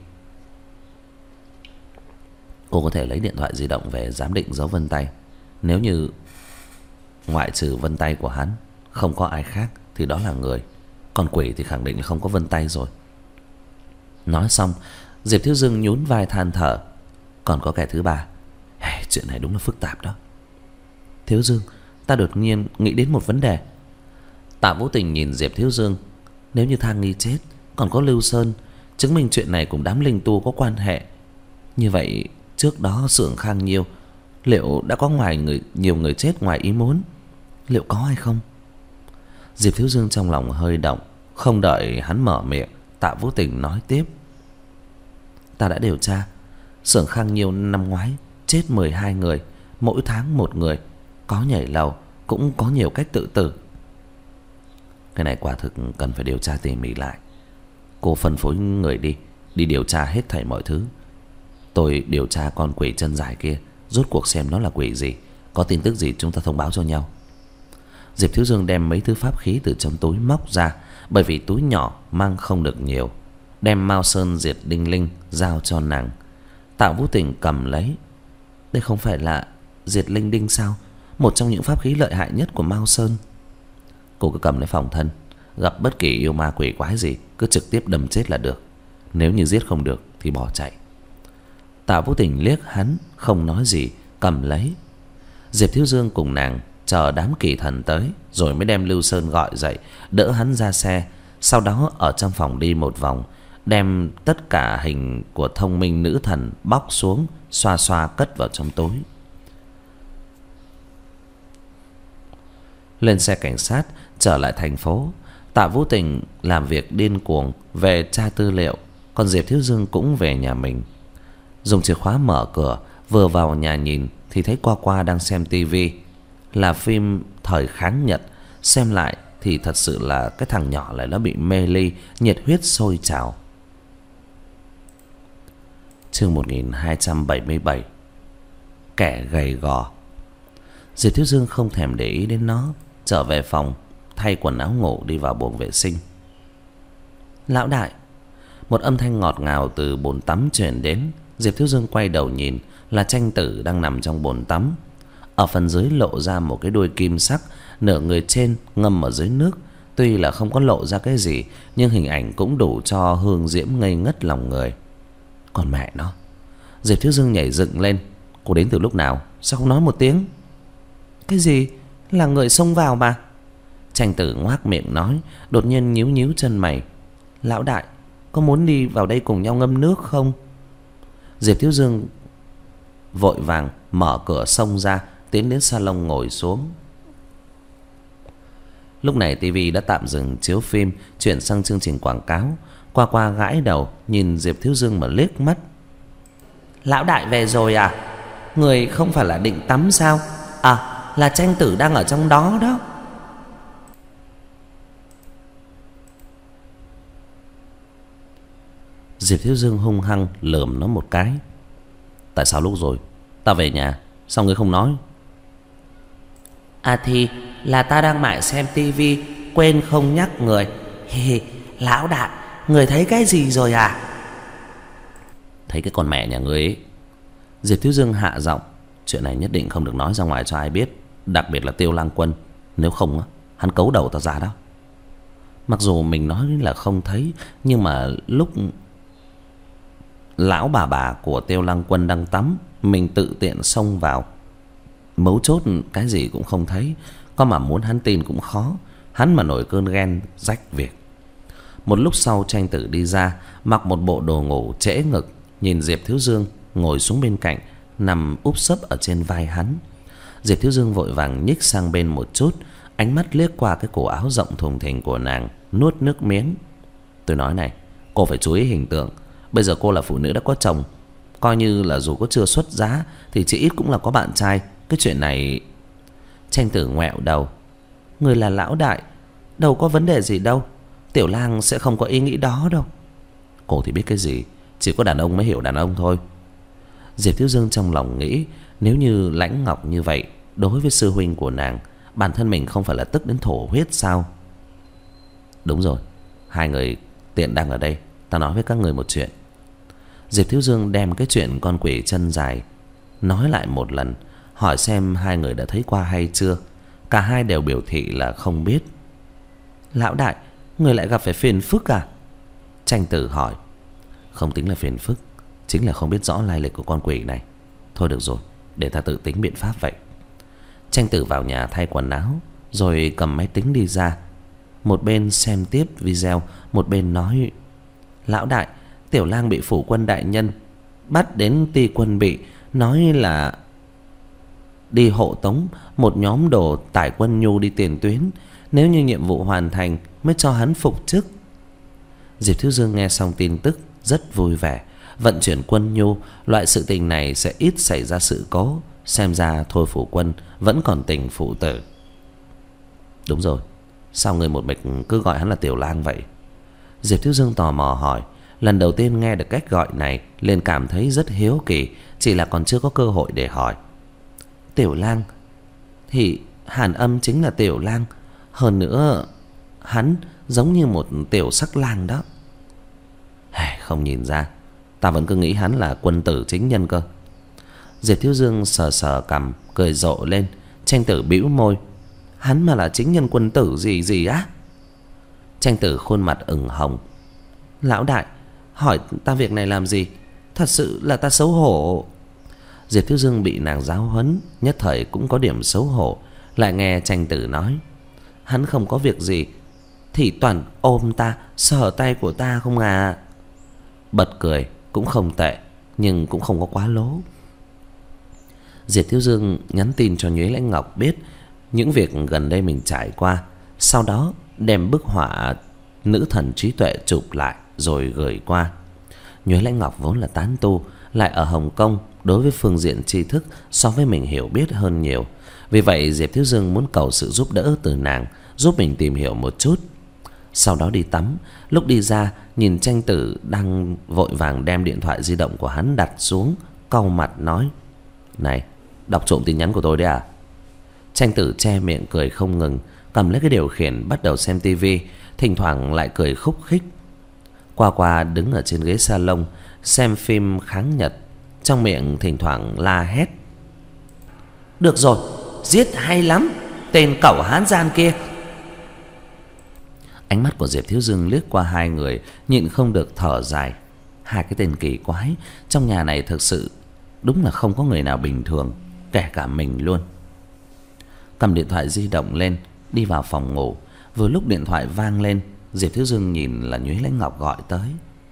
Cô có thể lấy điện thoại di động về giám định dấu vân tay. Nếu như ngoại trừ vân tay của hắn không có ai khác thì đó là người. Còn quỷ thì khẳng định là không có vân tay rồi. Nói xong, Diệp Thiếu Dương nhún vai than thở. Còn có kẻ thứ ba. Hey, chuyện này đúng là phức tạp đó. Thiếu Dương, ta đột nhiên nghĩ đến một vấn đề. Tạ Vô Tình nhìn Diệp Thiếu Dương. Nếu như Thang Nghi chết, còn có Lưu Sơn, chứng minh chuyện này cùng đám linh tu có quan hệ. Như vậy trước đó xưởng Khang Nhiêu liệu đã có ngoài người nhiều người chết ngoài ý muốn? Liệu có hay không? Diệp Thiếu Dương trong lòng hơi động. Không đợi hắn mở miệng, Tạ Vô Tình nói tiếp. Ta đã điều tra, xưởng Khang Nhiêu năm ngoái chết mười hai người, mỗi tháng một người. Có nhảy lầu, cũng có nhiều cách tự tử. Cái này quả thực cần phải điều tra tỉ mỉ lại. Cô phân phối người đi, đi điều tra hết thảy mọi thứ. Tôi điều tra con quỷ chân dài kia, rốt cuộc xem nó là quỷ gì. Có tin tức gì chúng ta thông báo cho nhau. Diệp Thiếu Dương đem mấy thứ pháp khí từ trong túi móc ra, bởi vì túi nhỏ mang không được nhiều. Đem Mao Sơn Diệt Đinh Linh giao cho nàng. Tạ Vô Tình cầm lấy. Đây không phải là Diệt Linh Đinh sao? Một trong những pháp khí lợi hại nhất của Mao Sơn. Cô cứ cầm lấy phòng thân, gặp bất kỳ yêu ma quỷ quái gì cứ trực tiếp đâm chết là được. Nếu như giết không được thì bỏ chạy. Tạ Vô Tình liếc hắn, không nói gì, cầm lấy. Diệp Thiếu Dương cùng nàng chờ đám kỳ thần tới, rồi mới đem Lưu Sơn gọi dậy, đỡ hắn ra xe. Sau đó ở trong phòng đi một vòng, đem tất cả hình của thông minh nữ thần bóc xuống, xoa xoa cất vào trong túi. Lên xe cảnh sát trở lại thành phố. Tạ Vô Tình làm việc điên cuồng về tra tư liệu, còn Diệp Thiếu Dương cũng về nhà mình. Dùng chìa khóa mở cửa, vừa vào nhà nhìn thì thấy Qua Qua đang xem tivi. Là phim thời kháng Nhật. Xem lại thì thật sự là cái thằng nhỏ lại nó bị mê ly, nhiệt huyết sôi trào. Chương một nghìn hai trăm bảy mươi bảy. Kẻ gầy gò. Diệp Thiếu Dương không thèm để ý đến nó, trở về phòng, thay quần áo ngủ đi vào buồng vệ sinh. Lão đại. Một âm thanh ngọt ngào từ bồn tắm truyền đến. Diệp Thiếu Dương quay đầu nhìn, là Tranh Tử đang nằm trong bồn tắm. Ở phần dưới lộ ra một cái đuôi kim sắc, nửa người trên ngâm ở dưới nước. Tuy là không có lộ ra cái gì, nhưng hình ảnh cũng đủ cho Hương Diễm ngây ngất lòng người. Còn mẹ nó. Diệp Thiếu Dương nhảy dựng lên. Cô đến từ lúc nào? Sao không nói một tiếng? Cái gì? Là người xông vào mà. Tranh Tử ngoác miệng nói, đột nhiên nhíu nhíu chân mày. Lão đại, có muốn đi vào đây cùng nhau ngâm nước không? Diệp Thiếu Dương vội vàng mở cửa xông ra, tiến đến salon ngồi xuống. Lúc này tivi đã tạm dừng chiếu phim, chuyển sang chương trình quảng cáo. Qua Qua gãi đầu nhìn Diệp Thiếu Dương mà liếc mắt. Lão đại về rồi à? Người không phải là định tắm sao? À, là Tranh Tử đang ở trong đó đó. Diệp Thiếu Dương hung hăng lườm nó một cái. Tại sao lúc rồi ta về nhà sao ngươi không nói? À thì là ta đang mải xem tivi, quên không nhắc người. Hi, lão đại, người thấy cái gì rồi à? Thấy cái con mẹ nhà ngươi ấy. Diệp Thiếu Dương hạ giọng. Chuyện này nhất định không được nói ra ngoài cho ai biết, đặc biệt là Tiêu Lang Quân. Nếu không á, hắn cấu đầu ta ra đó. Mặc dù mình nói là không thấy, nhưng mà lúc lão bà bà của Tiêu Lang Quân đang tắm, mình tự tiện xông vào, mấu chốt cái gì cũng không thấy. Có mà muốn hắn tin cũng khó. Hắn mà nổi cơn ghen rách việc. Một lúc sau Tranh Tử đi ra, mặc một bộ đồ ngủ trễ ngực, nhìn Diệp Thiếu Dương ngồi xuống bên cạnh, nằm úp sấp ở trên vai hắn. Diệp Thiếu Dương vội vàng nhích sang bên một chút, ánh mắt liếc qua cái cổ áo rộng thùng thình của nàng, nuốt nước miếng. Tôi nói này, cô phải chú ý hình tượng. Bây giờ cô là phụ nữ đã có chồng, coi như là dù có chưa xuất giá thì chỉ ít cũng là có bạn trai. Cái chuyện này... Tranh Tử ngoẹo đầu. Người là lão đại, đâu có vấn đề gì đâu. Tiểu Lang sẽ không có ý nghĩ đó đâu. Cô thì biết cái gì, chỉ có đàn ông mới hiểu đàn ông thôi. Diệp Thiếu Dương trong lòng nghĩ, nếu như Lãnh Ngọc như vậy đối với sư huynh của nàng, bản thân mình không phải là tức đến thổ huyết sao? Đúng rồi, hai người tiện đang ở đây, ta nói với các người một chuyện. Diệp Thiếu Dương đem cái chuyện con quỷ chân dài nói lại một lần, hỏi xem hai người đã thấy qua hay chưa. Cả hai đều biểu thị là không biết. Lão đại, người lại gặp phải phiền phức à? Tranh Tử hỏi. Không tính là phiền phức, chính là không biết rõ lai lịch của con quỷ này. Thôi được rồi, để ta tự tính biện pháp vậy. Tranh Tử vào nhà thay quần áo, rồi cầm máy tính đi ra. Một bên xem tiếp video, một bên nói. Lão đại, Tiểu Lang bị phủ quân đại nhân bắt đến Ti Quân Bị, nói là đi hộ tống một nhóm đồ tải quân nhu đi tiền tuyến. Nếu như nhiệm vụ hoàn thành mới cho hắn phục chức. Diệp Thiếu Dương nghe xong tin tức rất vui vẻ. Vận chuyển quân nhu, loại sự tình này sẽ ít xảy ra sự cố. Xem ra Thôi Phủ Quân vẫn còn tình phụ tử. Đúng rồi, sao người một mực cứ gọi hắn là Tiểu Lang vậy? Diệp Thiếu Dương tò mò hỏi. Lần đầu tiên nghe được cách gọi này, liền cảm thấy rất hiếu kỳ, chỉ là còn chưa có cơ hội để hỏi. Tiểu Lang thì hàn âm chính là Tiểu Lang. Hơn nữa hắn giống như một tiểu sắc lang đó. Không nhìn ra, ta vẫn cứ nghĩ hắn là quân tử chính nhân cơ. Diệp Thiếu Dương sờ sờ cằm, cười rộ lên. Tranh Tử bĩu môi. Hắn mà là chính nhân quân tử gì gì á? Tranh Tử khuôn mặt ửng hồng. Lão đại, hỏi ta việc này làm gì? Thật sự là ta xấu hổ. Diệp Thiếu Dương bị nàng giáo huấn, nhất thời cũng có điểm xấu hổ. Lại nghe Tranh Tử nói. Hắn không có việc gì thì toàn ôm ta, sờ tay của ta không à. Bật cười cũng không tệ, nhưng cũng không có quá lố. Diệp Thiếu Dương nhắn tin cho Nhuế Lãnh Ngọc biết những việc gần đây mình trải qua, sau đó đem bức họa nữ thần trí tuệ chụp lại rồi gửi qua. Nhuế Lãnh Ngọc vốn là tán tu, lại ở Hồng Kông, đối với phương diện tri thức so với mình hiểu biết hơn nhiều. Vì vậy Diệp Thiếu Dương muốn cầu sự giúp đỡ từ nàng, giúp mình tìm hiểu một chút. Sau đó đi tắm. Lúc đi ra nhìn Tranh Tử đang vội vàng đem điện thoại di động của hắn đặt xuống, cau mặt nói. Này, đọc trộm tin nhắn của tôi đấy à? Tranh Tử che miệng cười không ngừng, cầm lấy cái điều khiển bắt đầu xem tivi, thỉnh thoảng lại cười khúc khích. Qua Qua đứng ở trên ghế salon xem phim kháng Nhật, trong miệng thỉnh thoảng la hét. Được rồi, giết hay lắm, tên cẩu hán gian kia. Ánh mắt của Diệp Thiếu Dương liếc qua hai người, nhịn không được thở dài. Hai cái tên kỳ quái, trong nhà này thực sự đúng là không có người nào bình thường, kể cả mình luôn. Cầm điện thoại di động lên, đi vào phòng ngủ. Vừa lúc điện thoại vang lên, Diệp Thiếu Dương nhìn là Nhuế Lãnh Ngọc gọi tới.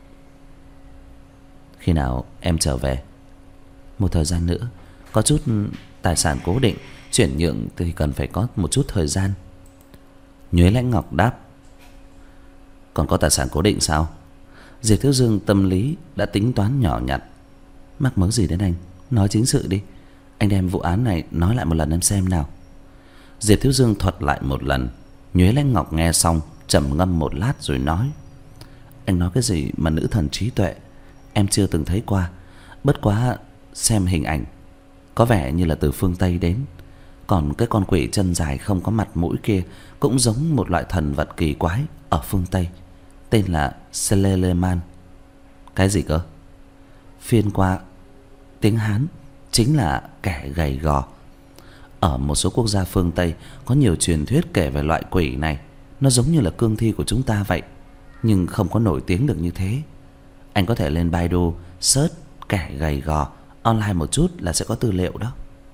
Khi nào em trở về? Một thời gian nữa. Có chút tài sản cố định, chuyển nhượng thì cần phải có một chút thời gian. Nhuế Lãnh Ngọc đáp. Còn có tài sản cố định sao? Diệp Thiếu Dương tâm lý đã tính toán nhỏ nhặt. Mắc mớ gì đến anh? Nói chính sự đi. Anh đem vụ án này nói lại một lần em xem nào. Diệp Thiếu Dương thuật lại một lần. Nhuế Lãnh Ngọc nghe xong trầm ngâm một lát rồi nói. Anh nói cái gì mà nữ thần trí tuệ, em chưa từng thấy qua. Bất quá xem hình ảnh có vẻ như là từ phương Tây đến. Còn cái con quỷ chân dài không có mặt mũi kia cũng giống một loại thần vật kỳ quái ở phương Tây, tên là Seleleman. Cái gì cơ? Phiên qua tiếng Hán chính là kẻ gầy gò. Ở một số quốc gia phương Tây có nhiều truyền thuyết kể về loại quỷ này. Nó giống như là cương thi của chúng ta vậy, nhưng không có nổi tiếng được như thế. Anh có thể lên Baidu search kẻ gầy gò online một chút là sẽ có tư liệu đó.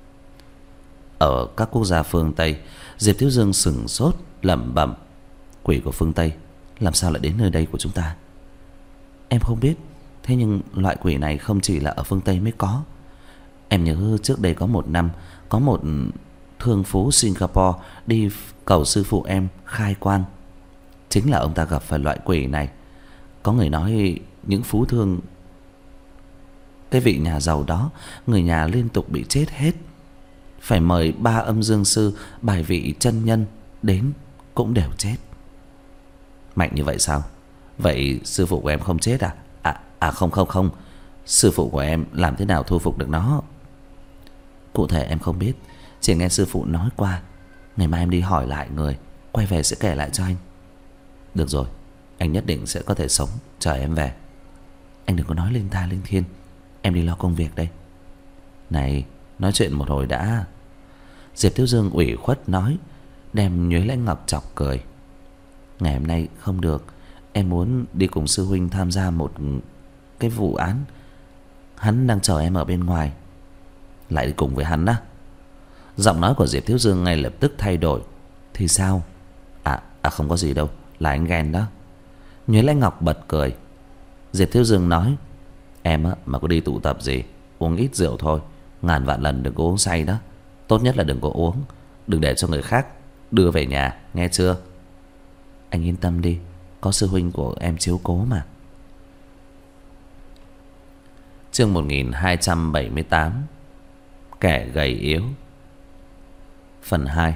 Ở các quốc gia phương Tây, Diệp Thiếu Dương sững sốt lẩm bẩm. Quỷ của phương Tây làm sao lại đến nơi đây của chúng ta? Em không biết. Thế nhưng loại quỷ này không chỉ là ở phương Tây mới có. Em nhớ trước đây có một năm, có một thương phú Singapore đi cầu sư phụ em khai quang. Chính là ông ta gặp phải loại quỷ này. Có người nói những phú thương, cái vị nhà giàu đó, người nhà liên tục bị chết hết. Phải mời ba âm dương sư, bài vị chân nhân đến cũng đều chết. Mạnh như vậy sao? Vậy sư phụ của em không chết à? À, à không không không. Sư phụ của em làm thế nào thu phục được nó? Cụ thể em không biết, chỉ nghe sư phụ nói qua. Ngày mai em đi hỏi lại người, quay về sẽ kể lại cho anh. Được rồi, anh nhất định sẽ có thể sống chờ em về. Anh đừng có nói linh ta linh thiên, em đi lo công việc đây. Này, nói chuyện một hồi đã. Diệp Thiếu Dương ủy khuất nói, đem Nhuế Lãnh Ngọc chọc cười. Ngày hôm nay không được, em muốn đi cùng sư huynh tham gia một cái vụ án. Hắn đang chờ em ở bên ngoài. Lại đi cùng với hắn á? Giọng nói của Diệp Thiếu Dương ngay lập tức thay đổi. Thì sao? À, à không có gì đâu, là anh ghen đó. Nhuế Lãnh Ngọc bật cười. Diệp Thiếu Dương nói, em á mà có đi tụ tập gì, uống ít rượu thôi. Ngàn vạn lần đừng có uống say đó. Tốt nhất là đừng có uống, đừng để cho người khác đưa về nhà, nghe chưa? Anh yên tâm đi, có sư huynh của em chiếu cố mà. Chương một nghìn hai trăm bảy mươi tám. Kẻ gầy yếu. Phần hai.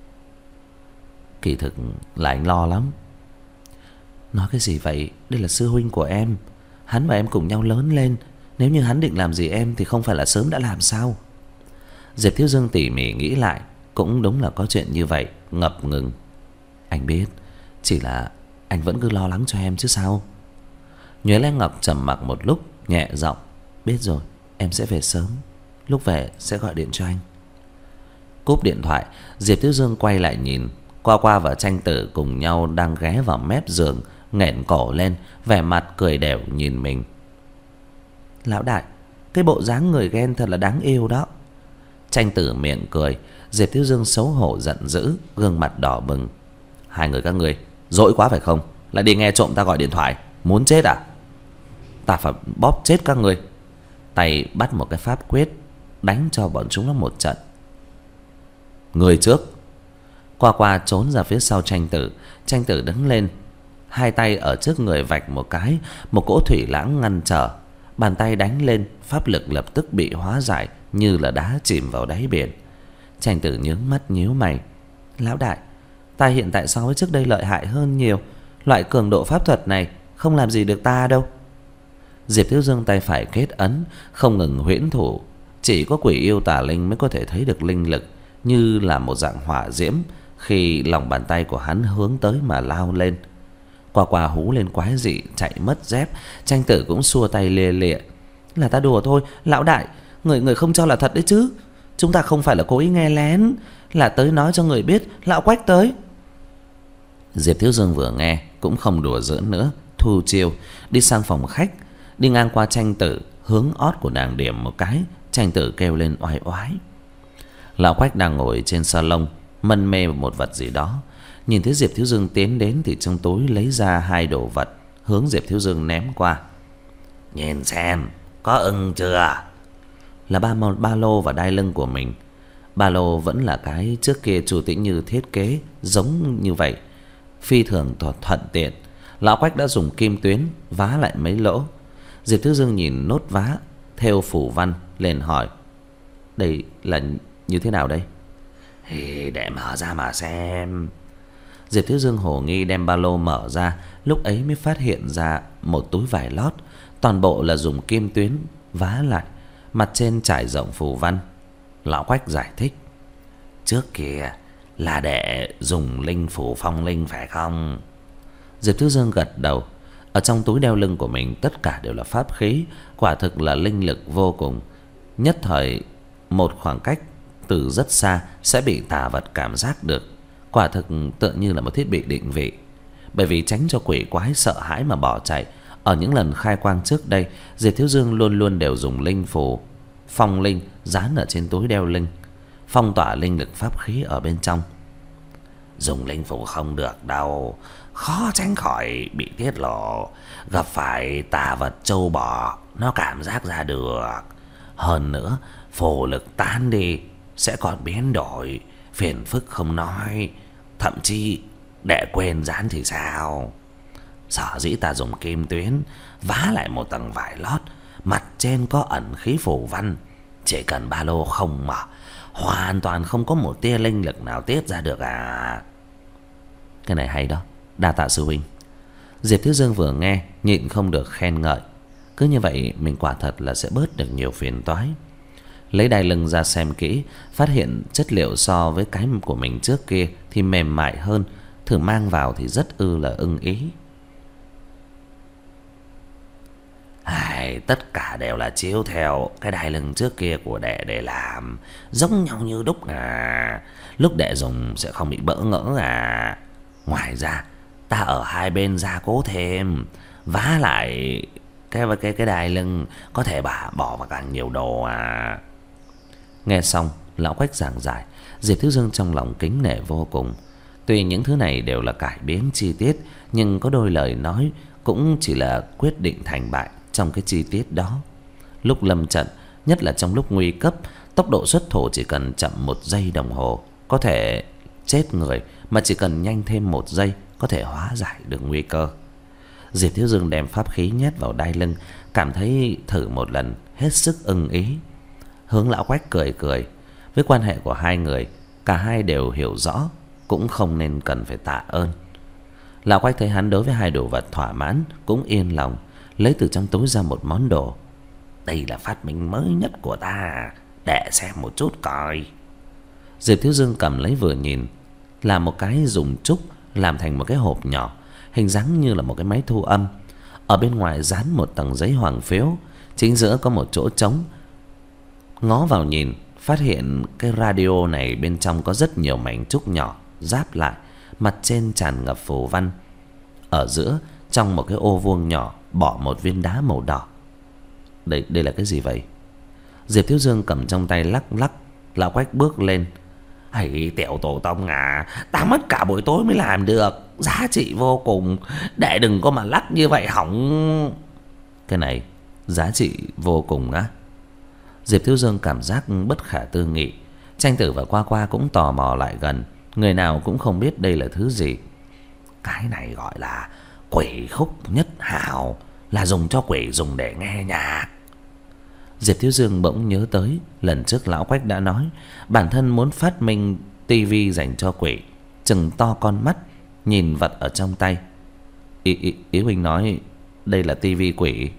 Kỳ thực là anh lo lắm. Nói cái gì vậy? Đây là sư huynh của em. Hắn và em cùng nhau lớn lên. Nếu như hắn định làm gì em thì không phải là sớm đã làm sao? Diệp Thiếu Dương tỉ mỉ nghĩ lại, cũng đúng là có chuyện như vậy. Ngập ngừng. Anh biết, chỉ là anh vẫn cứ lo lắng cho em chứ sao. Nhuế Lãnh Ngọc trầm mặc một lúc, nhẹ giọng. Biết rồi, em sẽ về sớm. Lúc về sẽ gọi điện cho anh. Cúp điện thoại, Diệp Thiếu Dương quay lại nhìn. Qua Qua và Tranh Tử cùng nhau đang ghé vào mép giường, nghển cổ lên, vẻ mặt cười đểu nhìn mình. Lão đại, cái bộ dáng người ghen thật là đáng yêu đó. Tranh Tử miệng cười. Diệp Thiếu Dương xấu hổ giận dữ, gương mặt đỏ bừng. Hai người các ngươi dỗi quá phải không? Lại đi nghe trộm ta gọi điện thoại, muốn chết à? Ta phải bóp chết các ngươi. Tay bắt một cái pháp quyết, đánh cho bọn chúng nó một trận. Người trước. Qua Qua trốn ra phía sau Tranh Tử. Tranh Tử đứng lên, hai tay ở trước người vạch một cái, một cỗ thủy lãng ngăn trở. Bàn tay đánh lên, pháp lực lập tức bị hóa giải, như là đá chìm vào đáy biển. Tranh Tử nhướng mắt nhíu mày. Lão đại, ta hiện tại so với trước đây lợi hại hơn nhiều. Loại cường độ pháp thuật này không làm gì được ta đâu. Diệp Thiếu Dương tay phải kết ấn, không ngừng huyễn thủ. Chỉ có quỷ yêu tà linh mới có thể thấy được linh lực, như là một dạng hỏa diễm khi lòng bàn tay của hắn hướng tới mà lao lên. Qua Qua hú lên quái dị, chạy mất dép. Tranh Tử cũng xua tay lia lịa. Là ta đùa thôi, lão đại, người người không cho là thật đấy chứ. Chúng ta không phải là cố ý nghe lén, là tới nói cho người biết lão Quách tới. Diệp Thiếu Dương vừa nghe cũng không đùa giỡn nữa, thu chiêu đi sang phòng khách. Đi ngang qua Tranh Tử, hướng ót của nàng điểm một cái. Tranh Tử kêu lên oai oái. Lão Quách đang ngồi trên salon mân mê một vật gì đó. Nhìn thấy Diệp Thiếu Dương tiến đến thì trong túi lấy ra hai đồ vật, hướng Diệp Thiếu Dương ném qua. Nhìn xem có ưng chưa? Là ba, ba lô và đai lưng của mình. Ba lô vẫn là cái trước kia Chu Tĩnh Như thiết kế giống như vậy, phi thường thuận tiện. Lão Quách đã dùng kim tuyến vá lại mấy lỗ. Diệp Thiếu Dương nhìn nốt vá theo phủ văn liền hỏi: đây là như thế nào đây? Thì để mở ra mà xem. Diệp Thiếu Dương hồ nghi đem ba lô mở ra, lúc ấy mới phát hiện ra một túi vải lót, toàn bộ là dùng kim tuyến vá lại, mặt trên trải rộng phù văn. Lão Quách giải thích: trước kia là để dùng linh phủ phong linh phải không? Diệp Thiếu Dương gật đầu. Ở trong túi đeo lưng của mình tất cả đều là pháp khí, quả thực là linh lực vô cùng. Nhất thời một khoảng cách từ rất xa sẽ bị tà vật cảm giác được. Quả thực tựa như là một thiết bị định vị. Bởi vì tránh cho quỷ quái sợ hãi mà bỏ chạy, ở những lần khai quang trước đây, Diệp Thiếu Dương luôn luôn đều dùng linh phù phong linh dán ở trên túi đeo lưng, phong tỏa linh lực pháp khí ở bên trong. Dùng linh phù không được đâu, khó tránh khỏi bị tiết lộ. Gặp phải tà vật trâu bò, nó cảm giác ra được. Hơn nữa phù lực tán đi sẽ còn biến đổi, phiền phức không nói, thậm chí để quên dán thì sao. Sở dĩ ta dùng kim tuyến vá lại một tầng vải lót, mặt trên có ẩn khí phù văn, chỉ cần ba lô không mở, hoàn toàn không có một tia linh lực nào tiết ra được à. Cái này hay đó, đa tạ sư huynh. Diệp Thiếu Dương vừa nghe nhịn không được khen ngợi. Cứ như vậy mình quả thật là sẽ bớt được nhiều phiền toái. Lấy đai lưng ra xem kỹ, phát hiện chất liệu so với cái của mình trước kia thì mềm mại hơn, thử mang vào thì rất ư là ưng ý. Ai, tất cả đều là chiếu theo cái đai lưng trước kia của đệ để làm, giống nhau như đúc à. Lúc đệ dùng sẽ không bị bỡ ngỡ à. Ngoài ra ta ở hai bên gia cố thêm, vá lại cái cái cái đai lưng, có thể bà bỏ vào càng nhiều đồ à. Nghe xong lão Quách giảng giải, Diệp Thiếu Dương trong lòng kính nể vô cùng. Tuy những thứ này đều là cải biến chi tiết, nhưng có đôi lời nói cũng chỉ là quyết định thành bại trong cái chi tiết đó. Lúc lâm trận, nhất là trong lúc nguy cấp, tốc độ xuất thủ chỉ cần chậm một giây đồng hồ có thể chết người, mà chỉ cần nhanh thêm một giây có thể hóa giải được nguy cơ. Diệp Thiếu Dương đem pháp khí nhét vào đai lưng, cảm thấy thử một lần hết sức ưng ý. Hướng lão Quách cười cười. Với quan hệ của hai người, cả hai đều hiểu rõ, cũng không nên cần phải tạ ơn. Lão Quách thấy hắn đối với hai đồ vật thỏa mãn, cũng yên lòng, lấy từ trong túi ra một món đồ. Đây là phát minh mới nhất của ta, để xem một chút coi. Diệp Thiếu Dương cầm lấy vừa nhìn, là một cái dùng trúc làm thành một cái hộp nhỏ, hình dáng như là một cái máy thu âm. Ở bên ngoài dán một tầng giấy hoàng phiếu, chính giữa có một chỗ trống. Ngó vào nhìn, phát hiện cái radio này bên trong có rất nhiều mảnh trúc nhỏ ráp lại, mặt trên tràn ngập phù văn. Ở giữa, trong một cái ô vuông nhỏ, bỏ một viên đá màu đỏ. Đây, đây là cái gì vậy? Diệp Thiếu Dương cầm trong tay lắc lắc. Lão Quách bước lên. Hãy tiểu tổ tông à, ta mất cả buổi tối mới làm được, giá trị vô cùng, để đừng có mà lắc như vậy hỏng. Cái này giá trị vô cùng á? Diệp Thiếu Dương cảm giác bất khả tư nghị. Tranh Tử và Qua Qua cũng tò mò lại gần, người nào cũng không biết đây là thứ gì. Cái này gọi là quỷ khúc nhất hào, là dùng cho quỷ dùng để nghe nhạc. Diệp Thiếu Dương bỗng nhớ tới lần trước lão Quách đã nói bản thân muốn phát minh tivi dành cho quỷ, chừng to con mắt nhìn vật ở trong tay. Ý, ý, ý huynh nói đây là tivi quỷ?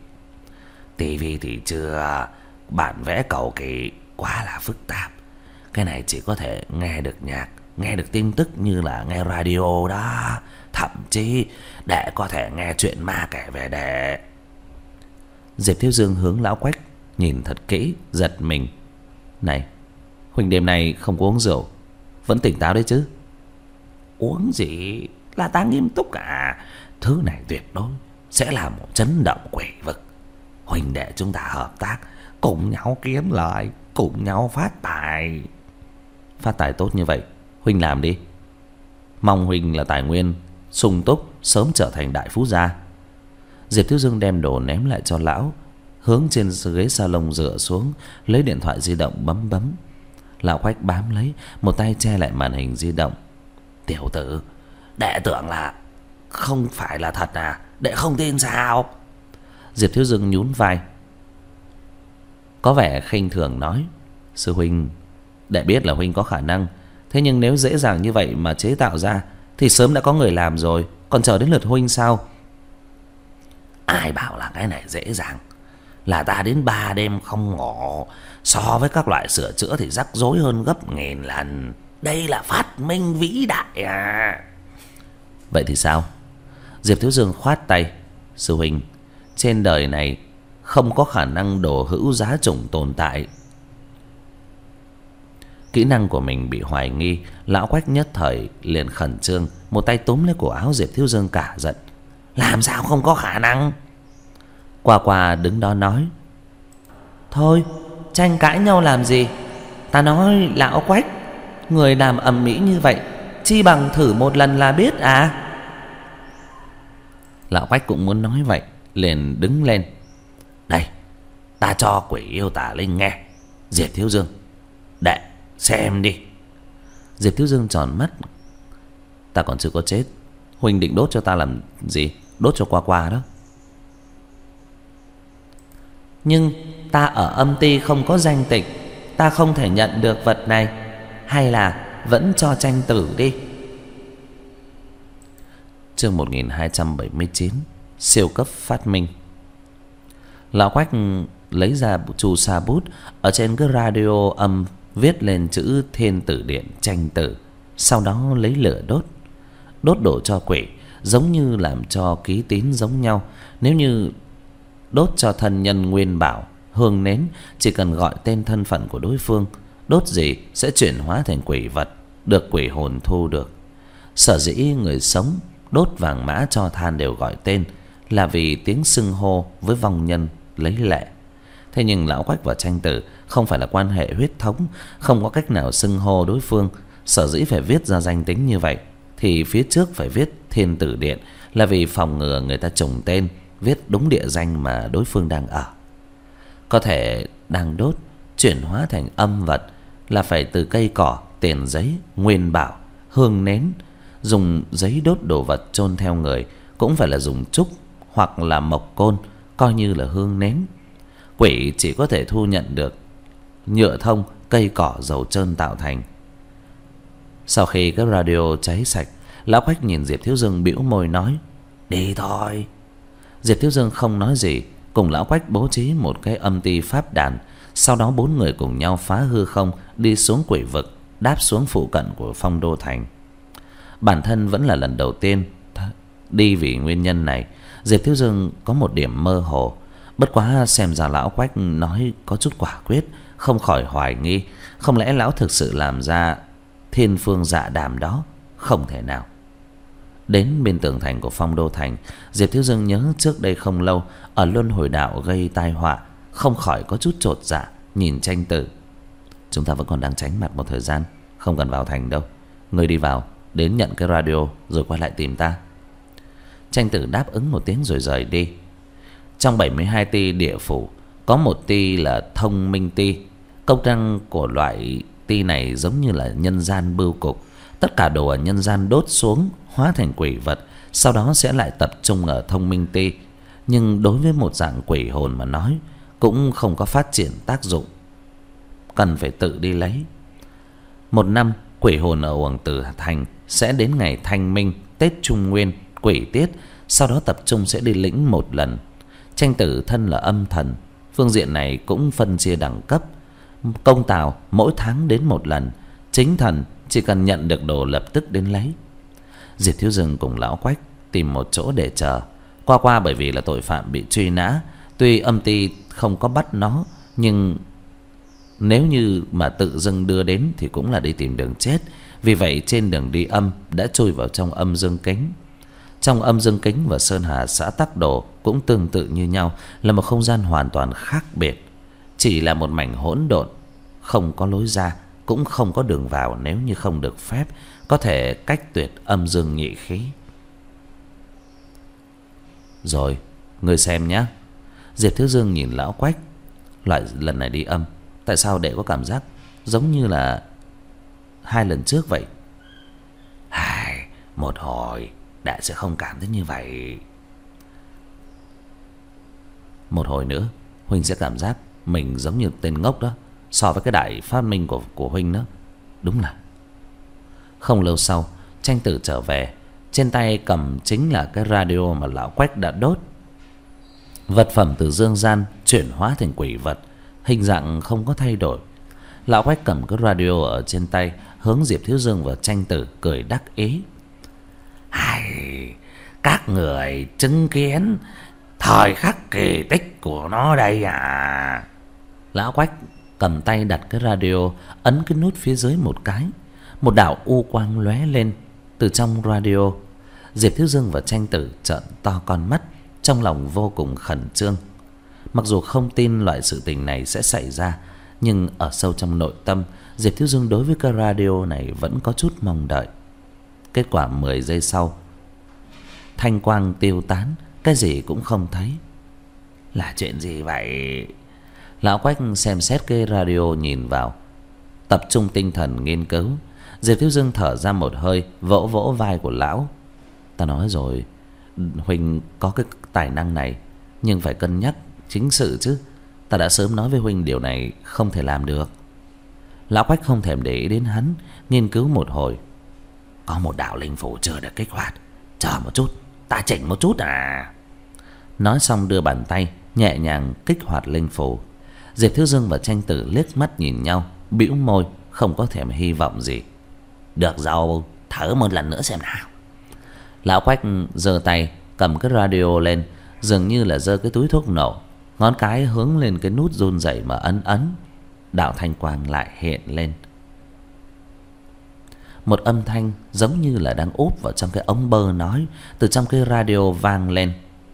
Tivi thì chưa, bản vẽ cầu kỳ quá là phức tạp. Cái này chỉ có thể nghe được nhạc, nghe được tin tức như là nghe radio đó, thậm chí để có thể nghe chuyện ma kể về đệ. Diệp Thiếu Dương hướng lão Quách nhìn thật kỹ, giật mình. Này, Huynh đêm nay không có uống rượu, vẫn tỉnh táo đấy chứ? Uống gì, là ta nghiêm túc à. Thứ này tuyệt đối sẽ là một chấn động quỷ vực. Huynh đệ chúng ta hợp tác, cùng nhau kiếm lợi, cùng nhau phát tài. Phát tài tốt như vậy, Huynh làm đi. Mong Huynh là tài nguyên sung túc, sớm trở thành đại phú gia. Diệp Thiếu Dương đem đồ ném lại cho lão, hướng trên ghế salon dựa xuống, lấy điện thoại di động bấm bấm. Lão Quách bám lấy, một tay che lại màn hình di động. Tiểu tử, đệ tưởng là không phải là thật à? Đệ không tin sao? Diệp Thiếu Dương nhún vai, có vẻ khinh thường nói: Sư huynh, đệ biết là huynh có khả năng, thế nhưng nếu dễ dàng như vậy mà chế tạo ra thì sớm đã có người làm rồi, còn chờ đến lượt huynh sao? Ai bảo là cái này dễ dàng. Là ta đến ba đêm không ngủ, so với các loại sửa chữa thì rắc rối hơn gấp nghìn lần. Đây là phát minh vĩ đại à. Vậy thì sao? Diệp Thiếu Dương khoát tay: Sư huynh, trên đời này không có khả năng đồ hữu giá chủng tồn tại. Kỹ năng của mình bị hoài nghi, lão Quách nhất thời liền khẩn trương, một tay túm lấy cổ áo Diệp Thiếu Dương cả giận: Làm sao không có khả năng? Qua Qua đứng đó nói: Thôi, tranh cãi nhau làm gì? Ta nói lão Quách, người làm ầm ĩ như vậy, chi bằng thử một lần là biết à? Lão Quách cũng muốn nói vậy, liền đứng lên: Đây, ta cho quỷ yêu tà linh nghe. Diệp Thiếu Dương, đệ xem đi. Diệp Thiếu Dương tròn mắt: Ta còn chưa có chết, huynh định đốt cho ta làm gì? Đốt cho Qua Qua đó. Nhưng ta ở âm ty không có danh tịch, ta không thể nhận được vật này. Hay là vẫn cho tranh tử đi. Chương một nghìn hai trăm bảy mươi chín, siêu cấp phát minh. Lão Quách lấy ra chu sa bút, ở trên cái radio âm viết lên chữ Thiên Tử Điện tranh tử, sau đó lấy lửa đốt. Đốt đổ cho quỷ giống như làm cho ký tín giống nhau. Nếu như đốt cho thân nhân nguyên bảo, hương nến chỉ cần gọi tên thân phận của đối phương, đốt gì sẽ chuyển hóa thành quỷ vật, được quỷ hồn thu được. Sở dĩ người sống đốt vàng mã cho than đều gọi tên, là vì tiếng xưng hô với vong nhân lấy lệ. Thế nhưng lão Quách và tranh tử không phải là quan hệ huyết thống, không có cách nào xưng hô đối phương. Sở dĩ phải viết ra danh tính như vậy, thì phía trước phải viết Thiên Tử Điện, là vì phòng ngừa người ta trùng tên, viết đúng địa danh mà đối phương đang ở. Có thể đang đốt chuyển hóa thành âm vật là phải từ cây cỏ, tiền giấy, nguyên bảo, hương nến. Dùng giấy đốt đồ vật chôn theo người cũng phải là dùng trúc hoặc là mộc côn, coi như là hương nến. Quỷ chỉ có thể thu nhận được nhựa thông, cây cỏ, dầu trơn tạo thành. Sau khi cái radio cháy sạch, lão Quách nhìn Diệp Thiếu Dương bĩu môi nói: Đi thôi. Diệp Thiếu Dương không nói gì, cùng lão Quách bố trí một cái âm ty pháp đàn. Sau đó bốn người cùng nhau phá hư không, đi xuống quỷ vực, đáp xuống phụ cận của Phong Đô Thành. Bản thân vẫn là lần đầu tiên đi, vì nguyên nhân này Diệp Thiếu Dương có một điểm mơ hồ. Bất quá xem ra lão Quách nói có chút quả quyết, không khỏi hoài nghi, không lẽ lão thực sự làm ra thiên phương dạ đàm đó? Không thể nào. Đến bên tường thành của Phong Đô Thành, Diệp Thiếu Dương nhớ trước đây không lâu ở luân hồi đạo gây tai họa, không khỏi có chút chột dạ nhìn tranh tử: Chúng ta vẫn còn đang tránh mặt một thời gian, không cần vào thành đâu. Người đi vào, đến nhận cái radio rồi quay lại tìm ta. Tranh tử đáp ứng một tiếng rồi rời đi. Trong bảy mươi hai ty địa phủ, có một ty là thông minh ty. Công năng của loại ty này giống như là nhân gian bưu cục. Tất cả đồ ở nhân gian đốt xuống, hóa thành quỷ vật, sau đó sẽ lại tập trung ở thông minh ty. Nhưng đối với một dạng quỷ hồn mà nói, cũng không có phát triển tác dụng, cần phải tự đi lấy. Một năm, quỷ hồn ở Uổng Tử Thành sẽ đến ngày thanh minh, Tết Trung Nguyên, quỷ tiết, sau đó tập trung sẽ đi lĩnh một lần. Tranh tử thân là âm thần, phương diện này cũng phân chia đẳng cấp. Công tào mỗi tháng đến một lần, chính thần chỉ cần nhận được đồ lập tức đến lấy. Diệp Thiếu Dương cùng lão Quách tìm một chỗ để chờ. Qua Qua bởi vì là tội phạm bị truy nã, tuy âm ty không có bắt nó, nhưng Nếu như mà tự dưng đưa đến thì cũng là đi tìm đường chết. Vì vậy trên đường đi âm đã chui vào trong âm dương kính. Trong âm dương kính và Sơn Hà xã Tắc Đồ cũng tương tự như nhau, là một không gian hoàn toàn khác biệt. Chỉ là một mảnh hỗn độn, không có lối ra, cũng không có đường vào nếu như không được phép, có thể cách tuyệt âm dương nhị khí. Rồi, ngươi xem nhé. Diệp Thiếu Dương nhìn lão Quách. Loại lần này đi âm, tại sao đệ có cảm giác giống như là hai lần trước vậy? Hai, một hồi đệ sẽ không cảm thấy như vậy. Một hồi nữa huynh sẽ cảm giác mình giống như tên ngốc đó, so với cái đại phát minh của, của huynh đó. Đúng là. Không lâu sau, Tranh Tử trở về. Trên tay cầm chính là cái radio mà lão Quách đã đốt. Vật phẩm từ dương gian chuyển hóa thành quỷ vật, hình dạng không có thay đổi. Lão Quách cầm cái radio ở trên tay, hướng Diệp Thiếu Dương và Tranh Tử cười đắc ý. Hay, các người chứng kiến thời khắc kỳ tích của nó đây à? Lão Quách cầm tay đặt cái radio, ấn cái nút phía dưới một cái. Một đạo u quang lóe lên từ trong radio. Diệp Thiếu Dương và Tranh Tử trợn to con mắt, trong lòng vô cùng khẩn trương. Mặc dù không tin loại sự tình này sẽ xảy ra, nhưng ở sâu trong nội tâm, Diệp Thiếu Dương đối với cái radio này vẫn có chút mong đợi. Kết quả mười giây sau, thanh quang tiêu tán, cái gì cũng không thấy. Là chuyện gì vậy? Lão Quách xem xét cái radio, nhìn vào, tập trung tinh thần nghiên cứu. Diệp Thiếu Dương thở ra một hơi, vỗ vỗ vai của lão. Ta nói rồi, huynh có cái tài năng này, nhưng phải cân nhắc chính sự chứ. Ta đã sớm nói với huynh điều này không thể làm được. Lão Quách không thèm để ý đến hắn, nghiên cứu một hồi. Có một đạo linh phủ chưa được kích hoạt, chờ một chút, ta chỉnh một chút à. Nói xong đưa bàn tay nhẹ nhàng kích hoạt linh phủ. Diệp Thiếu Dương và Tranh Tử liếc mắt nhìn nhau, bĩu môi, không có thèm hy vọng gì. Được rồi, thử một lần nữa xem nào. Lão Quách giơ tay cầm cái radio lên, dường như là giơ cái túi thuốc nổ, ngón cái hướng lên cái nút run rẩy mà ấn ấn. Đạo thanh quang lại hiện lên. Một âm thanh giống như là đang úp vào trong cái ống bơ nói từ trong cái radio vang lên.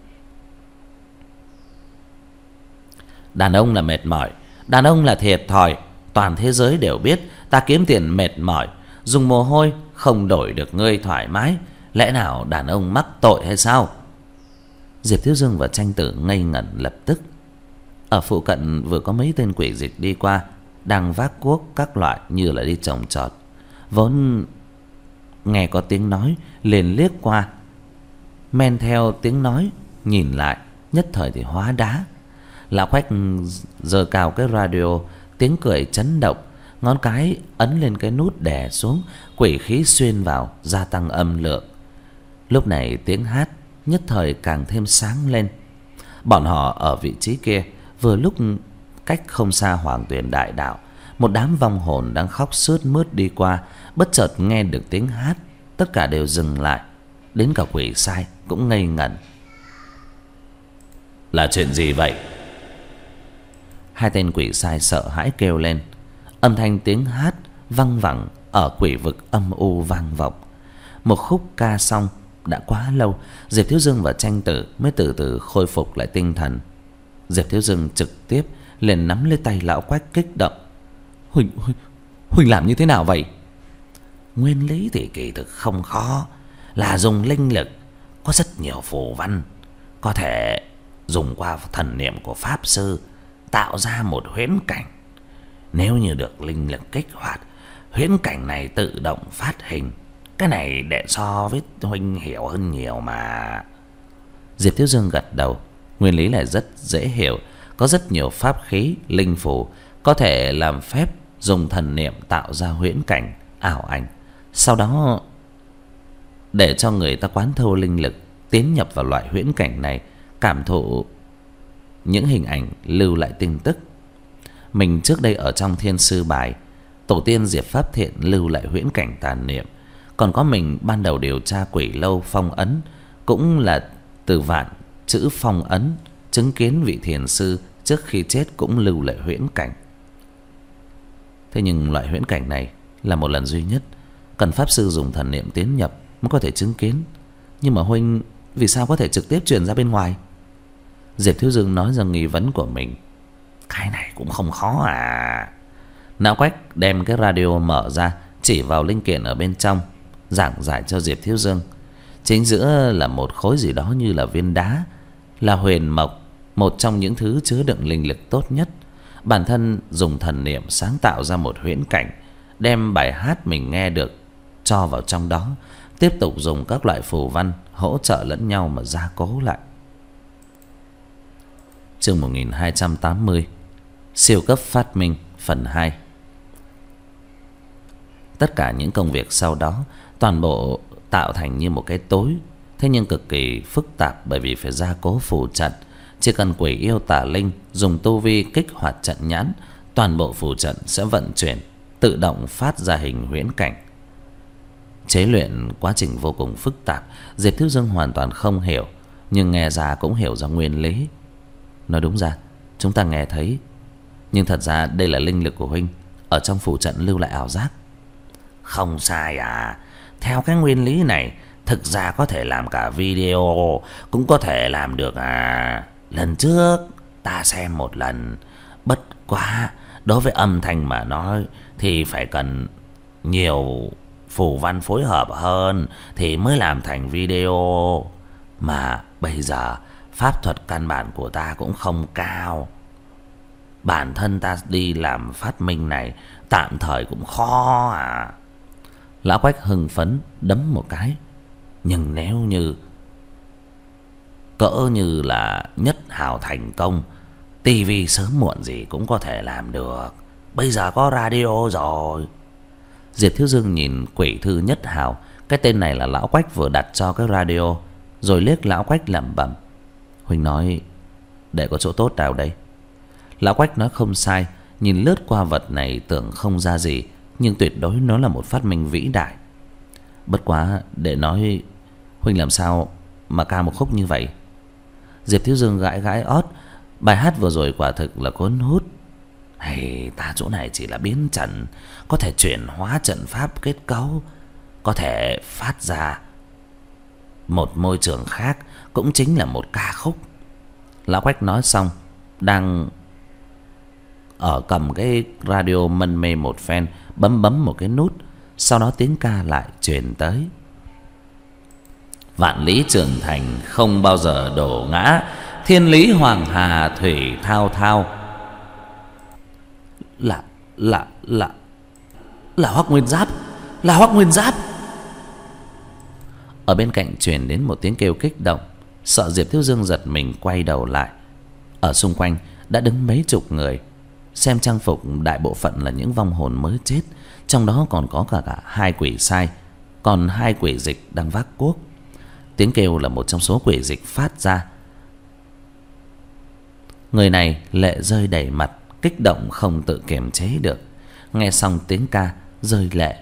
Đàn ông là mệt mỏi, đàn ông là thiệt thòi. Toàn thế giới đều biết ta kiếm tiền mệt mỏi, dùng mồ hôi không đổi được ngươi thoải mái. Lẽ nào đàn ông mắc tội hay sao? Diệp Thiếu Dương và Tranh Tử ngây ngẩn lập tức. Ở phụ cận vừa có mấy tên quỷ dịch đi qua, đang vác cuốc các loại như là đi trồng trọt. Vốn nghe có tiếng nói liền liếc qua, men theo tiếng nói nhìn lại, nhất thời thì hóa đá. Lão Quách giơ cao cái radio, tiếng cười chấn động, ngón cái ấn lên cái nút đè xuống, quỷ khí xuyên vào, gia tăng âm lượng. Lúc này tiếng hát nhất thời càng thêm sáng lên. Bọn họ ở vị trí kia, vừa lúc cách không xa Hoàng Tuyền Đại Đạo, một đám vong hồn đang khóc sướt mướt đi qua, bất chợt nghe được tiếng hát, tất cả đều dừng lại, đến cả quỷ sai cũng ngây ngẩn. Là chuyện gì vậy? Hai tên quỷ sai sợ hãi kêu lên. Âm thanh tiếng hát văng vẳng ở quỷ vực âm u vang vọng. Một khúc ca xong đã quá lâu, Diệp Thiếu Dương và Tranh Tử mới từ từ khôi phục lại tinh thần. Diệp Thiếu Dương trực tiếp liền nắm lấy tay lão Quách kích động. Huỳnh, Huỳnh, Huỳnh làm như thế nào vậy? Nguyên lý thì kỳ thực không khó, là dùng linh lực. Có rất nhiều phù văn, có thể dùng qua thần niệm của Pháp Sư tạo ra một huyễn cảnh. Nếu như được linh lực kích hoạt, huyễn cảnh này tự động phát hình. Cái này để so với huynh hiểu hơn nhiều mà. Diệp Thiếu Dương gật đầu. Nguyên lý này rất dễ hiểu. Có rất nhiều pháp khí, linh phù có thể làm phép dùng thần niệm tạo ra huyễn cảnh, ảo ảnh. Sau đó để cho người ta quán thâu linh lực tiến nhập vào loại huyễn cảnh này, cảm thụ những hình ảnh, lưu lại tin tức. Mình trước đây ở trong Thiên Sư Bài, tổ tiên Diệp Pháp Thiện lưu lại huyễn cảnh tàn niệm. Còn có mình ban đầu điều tra quỷ lâu phong ấn, cũng là từ vạn chữ phong ấn, chứng kiến vị thiền sư trước khi chết cũng lưu lại huyễn cảnh. Thế nhưng loại huyễn cảnh này là một lần duy nhất, cần pháp sư dùng thần niệm tiến nhập mới có thể chứng kiến. Nhưng mà huynh vì sao có thể trực tiếp truyền ra bên ngoài? Diệp Thiếu Dương nói ra nghi vấn của mình. Cái này cũng không khó à. Lão Quách đem cái radio mở ra, chỉ vào linh kiện ở bên trong, giảng giải cho Diệp Thiếu Dương. Chính giữa là một khối gì đó như là viên đá, là huyền mộc, một trong những thứ chứa đựng linh lực tốt nhất. Bản thân dùng thần niệm sáng tạo ra một huyễn cảnh, đem bài hát mình nghe được cho vào trong đó, tiếp tục dùng các loại phù văn hỗ trợ lẫn nhau mà gia cố lại. Chương một nghìn hai trăm tám mươi, siêu cấp phát minh phần hai. Tất cả những công việc sau đó toàn bộ tạo thành như một cái tối, thế nhưng cực kỳ phức tạp, bởi vì phải gia cố phù trận. Chỉ cần quỷ yêu tà linh dùng tu vi kích hoạt trận nhãn, toàn bộ phù trận sẽ vận chuyển, tự động phát ra hình huyễn cảnh. Chế luyện quá trình vô cùng phức tạp, Diệp Thiếu Dương hoàn toàn không hiểu, nhưng nghe ra cũng hiểu ra nguyên lý. Nói đúng ra chúng ta nghe thấy, nhưng thật ra đây là linh lực của huynh ở trong phù trận lưu lại ảo giác. Không sai à. Theo cái nguyên lý này, thực ra có thể làm cả video, cũng có thể làm được à. Lần trước ta xem một lần, bất quá đối với âm thanh mà nói thì phải cần nhiều phù văn phối hợp hơn thì mới làm thành video. Mà bây giờ pháp thuật căn bản của ta cũng không cao. Bản thân ta đi làm phát minh này tạm thời cũng khó à. Lão Quách hưng phấn đấm một cái. Nhưng nếu như cỡ như là Nhất Hào thành công, tivi sớm muộn gì cũng có thể làm được. Bây giờ có radio rồi. Diệp Thiếu Dương nhìn quỷ thư Nhất Hào, cái tên này là Lão Quách vừa đặt cho cái radio, rồi liếc Lão Quách lẩm bẩm. Huynh nói để có chỗ tốt nào đây? Lão Quách nói không sai, nhìn lướt qua vật này tưởng không ra gì, nhưng tuyệt đối nó là một phát minh vĩ đại. Bất quá để nói, huynh làm sao mà ca một khúc như vậy? Diệp Thiếu Dương gãi gãi ót. Bài hát vừa rồi quả thực là cuốn hút. Hay ta chỗ này chỉ là biến trận, có thể chuyển hóa trận pháp kết cấu, có thể phát ra một môi trường khác, cũng chính là một ca khúc. Lão Quách nói xong, đang ở cầm cái radio mân mê một phen, bấm bấm một cái nút, sau đó tiếng ca lại truyền tới. Vạn lý trường thành không bao giờ đổ ngã, thiên lý hoàng hà thủy thao thao. Là là là là Hoắc Nguyên Giáp, là Hoắc Nguyên Giáp. Ở bên cạnh truyền đến một tiếng kêu kích động, sợ Diệp Thiếu Dương giật mình quay đầu lại. Ở xung quanh đã đứng mấy chục người, xem trang phục đại bộ phận là những vong hồn mới chết, trong đó còn có cả, cả hai quỷ sai, còn hai quỷ dịch đang vác cuốc. Tiếng kêu là một trong số quỷ dịch phát ra. Người này lệ rơi đầy mặt, kích động không tự kiềm chế được. Nghe xong tiếng ca rơi lệ.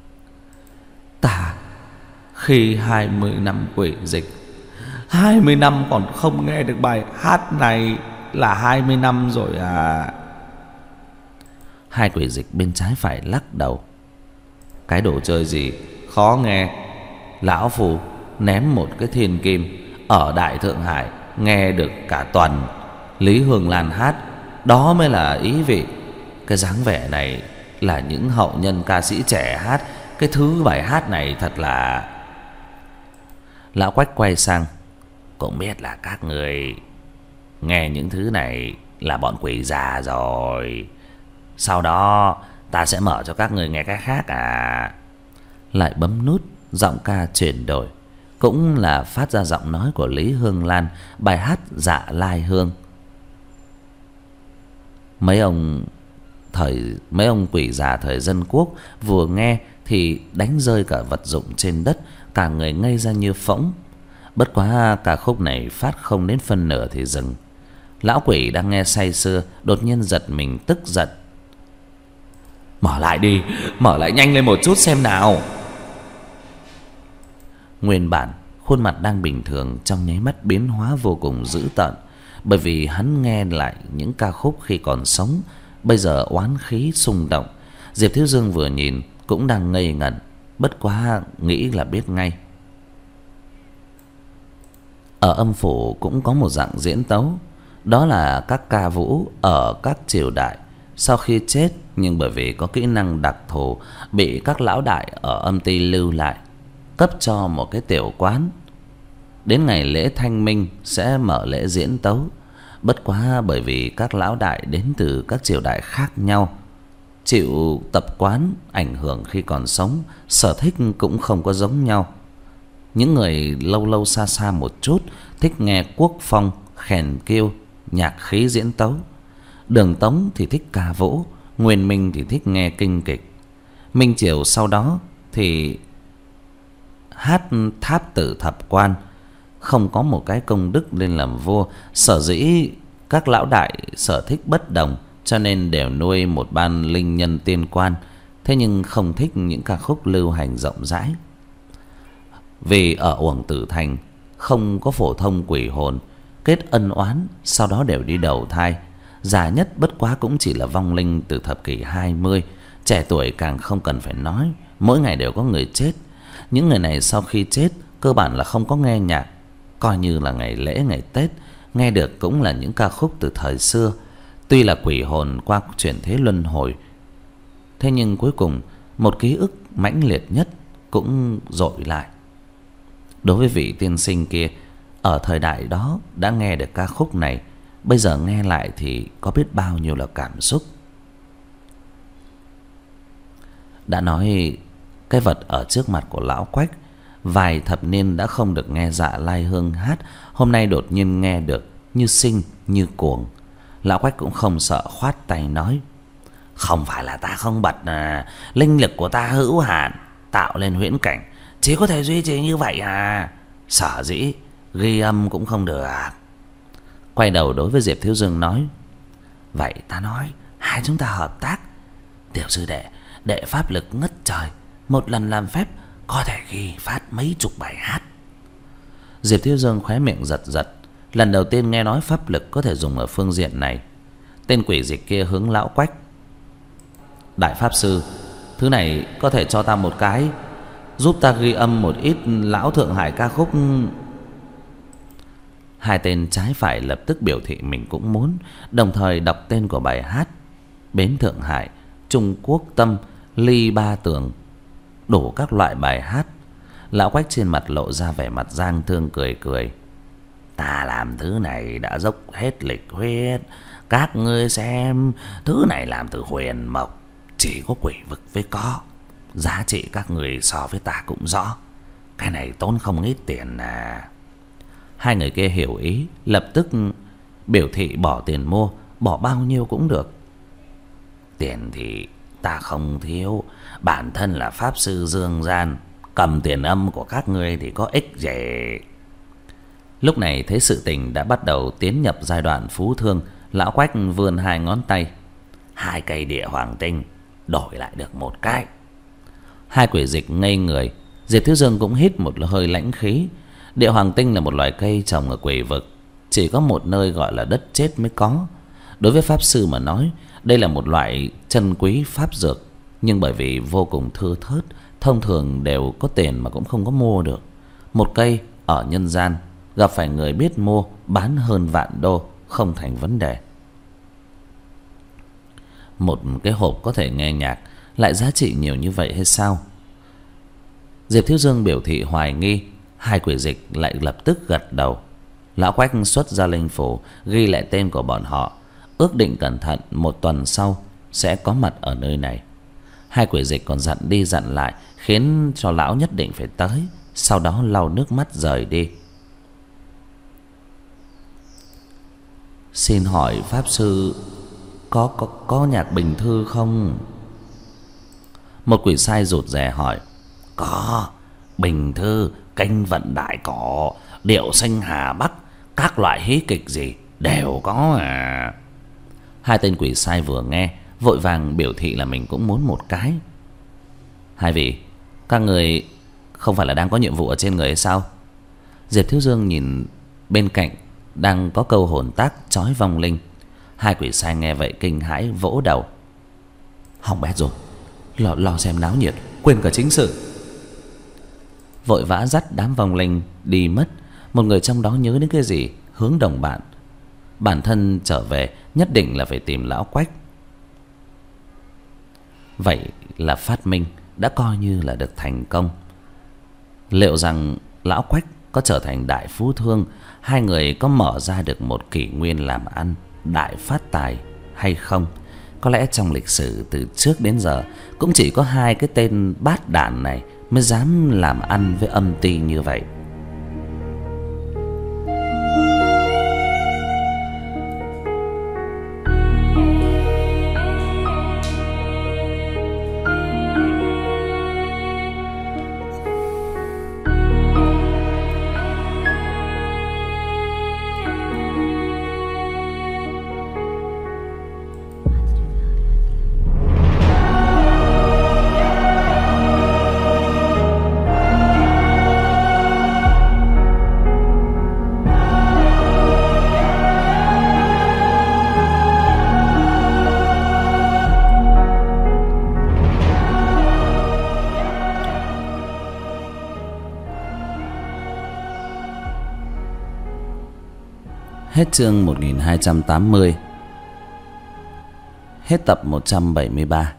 Ta khi hai mươi năm quỷ dịch, hai mươi năm còn không nghe được bài hát này là hai mươi năm rồi à. Hai quỷ dịch bên trái phải lắc đầu. Cái đồ chơi gì khó nghe. Lão Phù ném một cái thiên kim ở Đại Thượng Hải nghe được cả tuần. Lý Hương Lan hát, đó mới là ý vị. Cái dáng vẻ này là những hậu nhân ca sĩ trẻ hát. Cái thứ bài hát này thật là... Lão Quách quay sang. Cũng biết là các người nghe những thứ này là bọn quỷ già rồi. Sau đó ta sẽ mở cho các người nghe cái khác à. Lại bấm nút, giọng ca chuyển đổi, cũng là phát ra giọng nói của Lý Hương Lan, bài hát Dạ Lai Hương. Mấy ông thời mấy ông quỷ già thời dân quốc vừa nghe thì đánh rơi cả vật dụng trên đất, cả người ngây ra như phỗng. Bất quá ca khúc này phát không đến phân nửa thì dừng. Lão quỷ đang nghe say sưa đột nhiên giật mình tức giận. Mở lại đi, mở lại nhanh lên một chút xem nào. Nguyên bản khuôn mặt đang bình thường trong nháy mắt biến hóa vô cùng dữ tợn, bởi vì hắn nghe lại những ca khúc khi còn sống, bây giờ oán khí xung động. Diệp Thiếu Dương vừa nhìn cũng đang ngây ngẩn, bất quá nghĩ là biết ngay. Ở âm phủ cũng có một dạng diễn tấu, đó là các ca vũ ở các triều đại sau khi chết, nhưng bởi vì có kỹ năng đặc thù bị các lão đại ở âm ty lưu lại, cấp cho một cái tiểu quán. Đến ngày lễ Thanh Minh sẽ mở lễ diễn tấu. Bất quá bởi vì các lão đại đến từ các triều đại khác nhau, chịu tập quán ảnh hưởng khi còn sống, sở thích cũng không có giống nhau. Những người lâu lâu xa xa một chút thích nghe quốc phong, khèn kiêu, nhạc khí diễn tấu. Đường Tống thì thích ca vũ, Nguyên Minh thì thích nghe kinh kịch. Minh Triều sau đó thì hát tháp tử thập quan, không có một cái công đức lên làm vua. Sở dĩ các lão đại sở thích bất đồng, cho nên đều nuôi một ban linh nhân tiên quan, thế nhưng không thích những ca khúc lưu hành rộng rãi. Vì ở Uổng Tử Thành không có phổ thông quỷ hồn, kết ân oán sau đó đều đi đầu thai. Già nhất bất quá cũng chỉ là vong linh từ thập kỷ hai mươi, trẻ tuổi càng không cần phải nói, mỗi ngày đều có người chết. Những người này sau khi chết cơ bản là không có nghe nhạc, coi như là ngày lễ ngày Tết nghe được cũng là những ca khúc từ thời xưa. Tuy là quỷ hồn qua chuyển thế luân hồi, thế nhưng cuối cùng một ký ức mãnh liệt nhất cũng dội lại. Đối với vị tiên sinh kia, ở thời đại đó đã nghe được ca khúc này, bây giờ nghe lại thì có biết bao nhiêu là cảm xúc. Đã nói cái vật ở trước mặt của lão Quách vài thập niên đã không được nghe Dạ Lai Hương hát, hôm nay đột nhiên nghe được, như sinh như cuồng. Lão Quách cũng không sợ, khoát tay nói: không phải là ta không bật, à, linh lực của ta hữu hạn, tạo lên huyễn cảnh chỉ có thể duy trì như vậy à, sở dĩ ghi âm cũng không được. Quay đầu đối với Diệp Thiếu Dương nói: vậy ta nói hai chúng ta hợp tác. Tiểu sư đệ, đệ pháp lực ngất trời, một lần làm phép có thể ghi phát mấy chục bài hát. Diệp Thiếu Dương khóe miệng giật giật, lần đầu tiên nghe nói pháp lực có thể dùng ở phương diện này. Tên quỷ dịch kia hướng lão Quách: đại pháp sư, thứ này có thể cho ta một cái, giúp ta ghi âm một ít lão Thượng Hải ca khúc. Hai tên trái phải lập tức biểu thị mình cũng muốn, đồng thời đọc tên của bài hát: Bến Thượng Hải, Trung Quốc Tâm, Ly Ba Tường, đủ các loại bài hát. Lão Quách trên mặt lộ ra vẻ mặt giang thương, cười cười: ta làm thứ này đã dốc hết lịch huyết, các ngươi xem, thứ này làm từ huyền mộc, chỉ có quỷ vực mới có, giá trị các người so với ta cũng rõ, cái này tốn không ít tiền à. Hai người kia hiểu ý, lập tức biểu thị bỏ tiền mua, bỏ bao nhiêu cũng được. Tiền thì ta không thiếu, bản thân là pháp sư dương gian, cầm tiền âm của các ngươi thì có ích gì. Lúc này thấy sự tình đã bắt đầu tiến nhập giai đoạn phú thương, lão Quách vươn hai ngón tay: hai cây địa hoàng tinh đổi lại được một cái. Hai quỷ dịch ngây người, Diệp Thiếu Dương cũng hít một hơi lãnh khí. Địa hoàng tinh là một loài cây trồng ở quỷ vực, chỉ có một nơi gọi là đất chết mới có. Đối với pháp sư mà nói, đây là một loại chân quý pháp dược, nhưng bởi vì vô cùng thưa thớt, thông thường đều có tiền mà cũng không có mua được. Một cây ở nhân gian, gặp phải người biết mua, bán hơn vạn đô không thành vấn đề. Một cái hộp có thể nghe nhạc lại giá trị nhiều như vậy hay sao? Diệp Thiếu Dương biểu thị hoài nghi, hai quỷ dịch lại lập tức gật đầu. Lão Quách xuất ra linh phủ, ghi lại tên của bọn họ, ước định cẩn thận một tuần sau sẽ có mặt ở nơi này. Hai quỷ dịch còn dặn đi dặn lại, khiến cho lão nhất định phải tới, sau đó lau nước mắt rời đi. Xin hỏi pháp sư có có có nhạc bình thư không? Một quỷ sai rụt rè hỏi. Có, bình thư, kênh vận đại cỏ, điệu sinh Hà Bắc, các loại hí kịch gì đều có à. Hai tên quỷ sai vừa nghe vội vàng biểu thị là mình cũng muốn một cái. Hai vị, các người không phải là đang có nhiệm vụ ở trên người hay sao? Diệp Thiếu Dương nhìn bên cạnh đang có câu hồn tác chói vong linh. Hai quỷ sai nghe vậy kinh hãi vỗ đầu. Hỏng bét rồi, lo, lo xem náo nhiệt, quên cả chính sự. Vội vã dắt đám vong linh đi mất. Một người trong đó nhớ đến cái gì, hướng đồng bạn. Bản thân trở về nhất định là phải tìm lão Quách. Vậy là phát minh đã coi như là được thành công. Liệu rằng lão Quách có trở thành đại phú thương, hai người có mở ra được một kỷ nguyên làm ăn đại phát tài hay không? Có lẽ trong lịch sử từ trước đến giờ cũng chỉ có hai cái tên bát đản này mới dám làm ăn với âm ty như vậy. Hết chương một nghìn hai trăm tám mươi. Hết tập một trăm bảy mươi ba.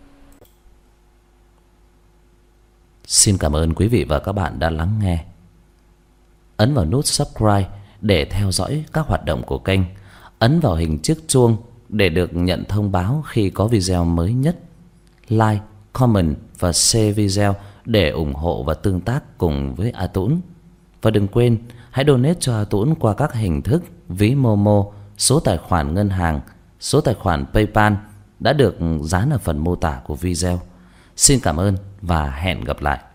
Xin cảm ơn quý vị và các bạn đã lắng nghe. Ấn vào nút subscribe để theo dõi các hoạt động của kênh. Ấn vào hình chiếc chuông để được nhận thông báo khi có video mới nhất. Like, comment và share video để ủng hộ và tương tác cùng với A Tũng. Và đừng quên hãy donate cho A Tũng qua các hình thức ví Momo, số tài khoản ngân hàng, số tài khoản PayPal đã được dán ở phần mô tả của video. Xin cảm ơn và hẹn gặp lại.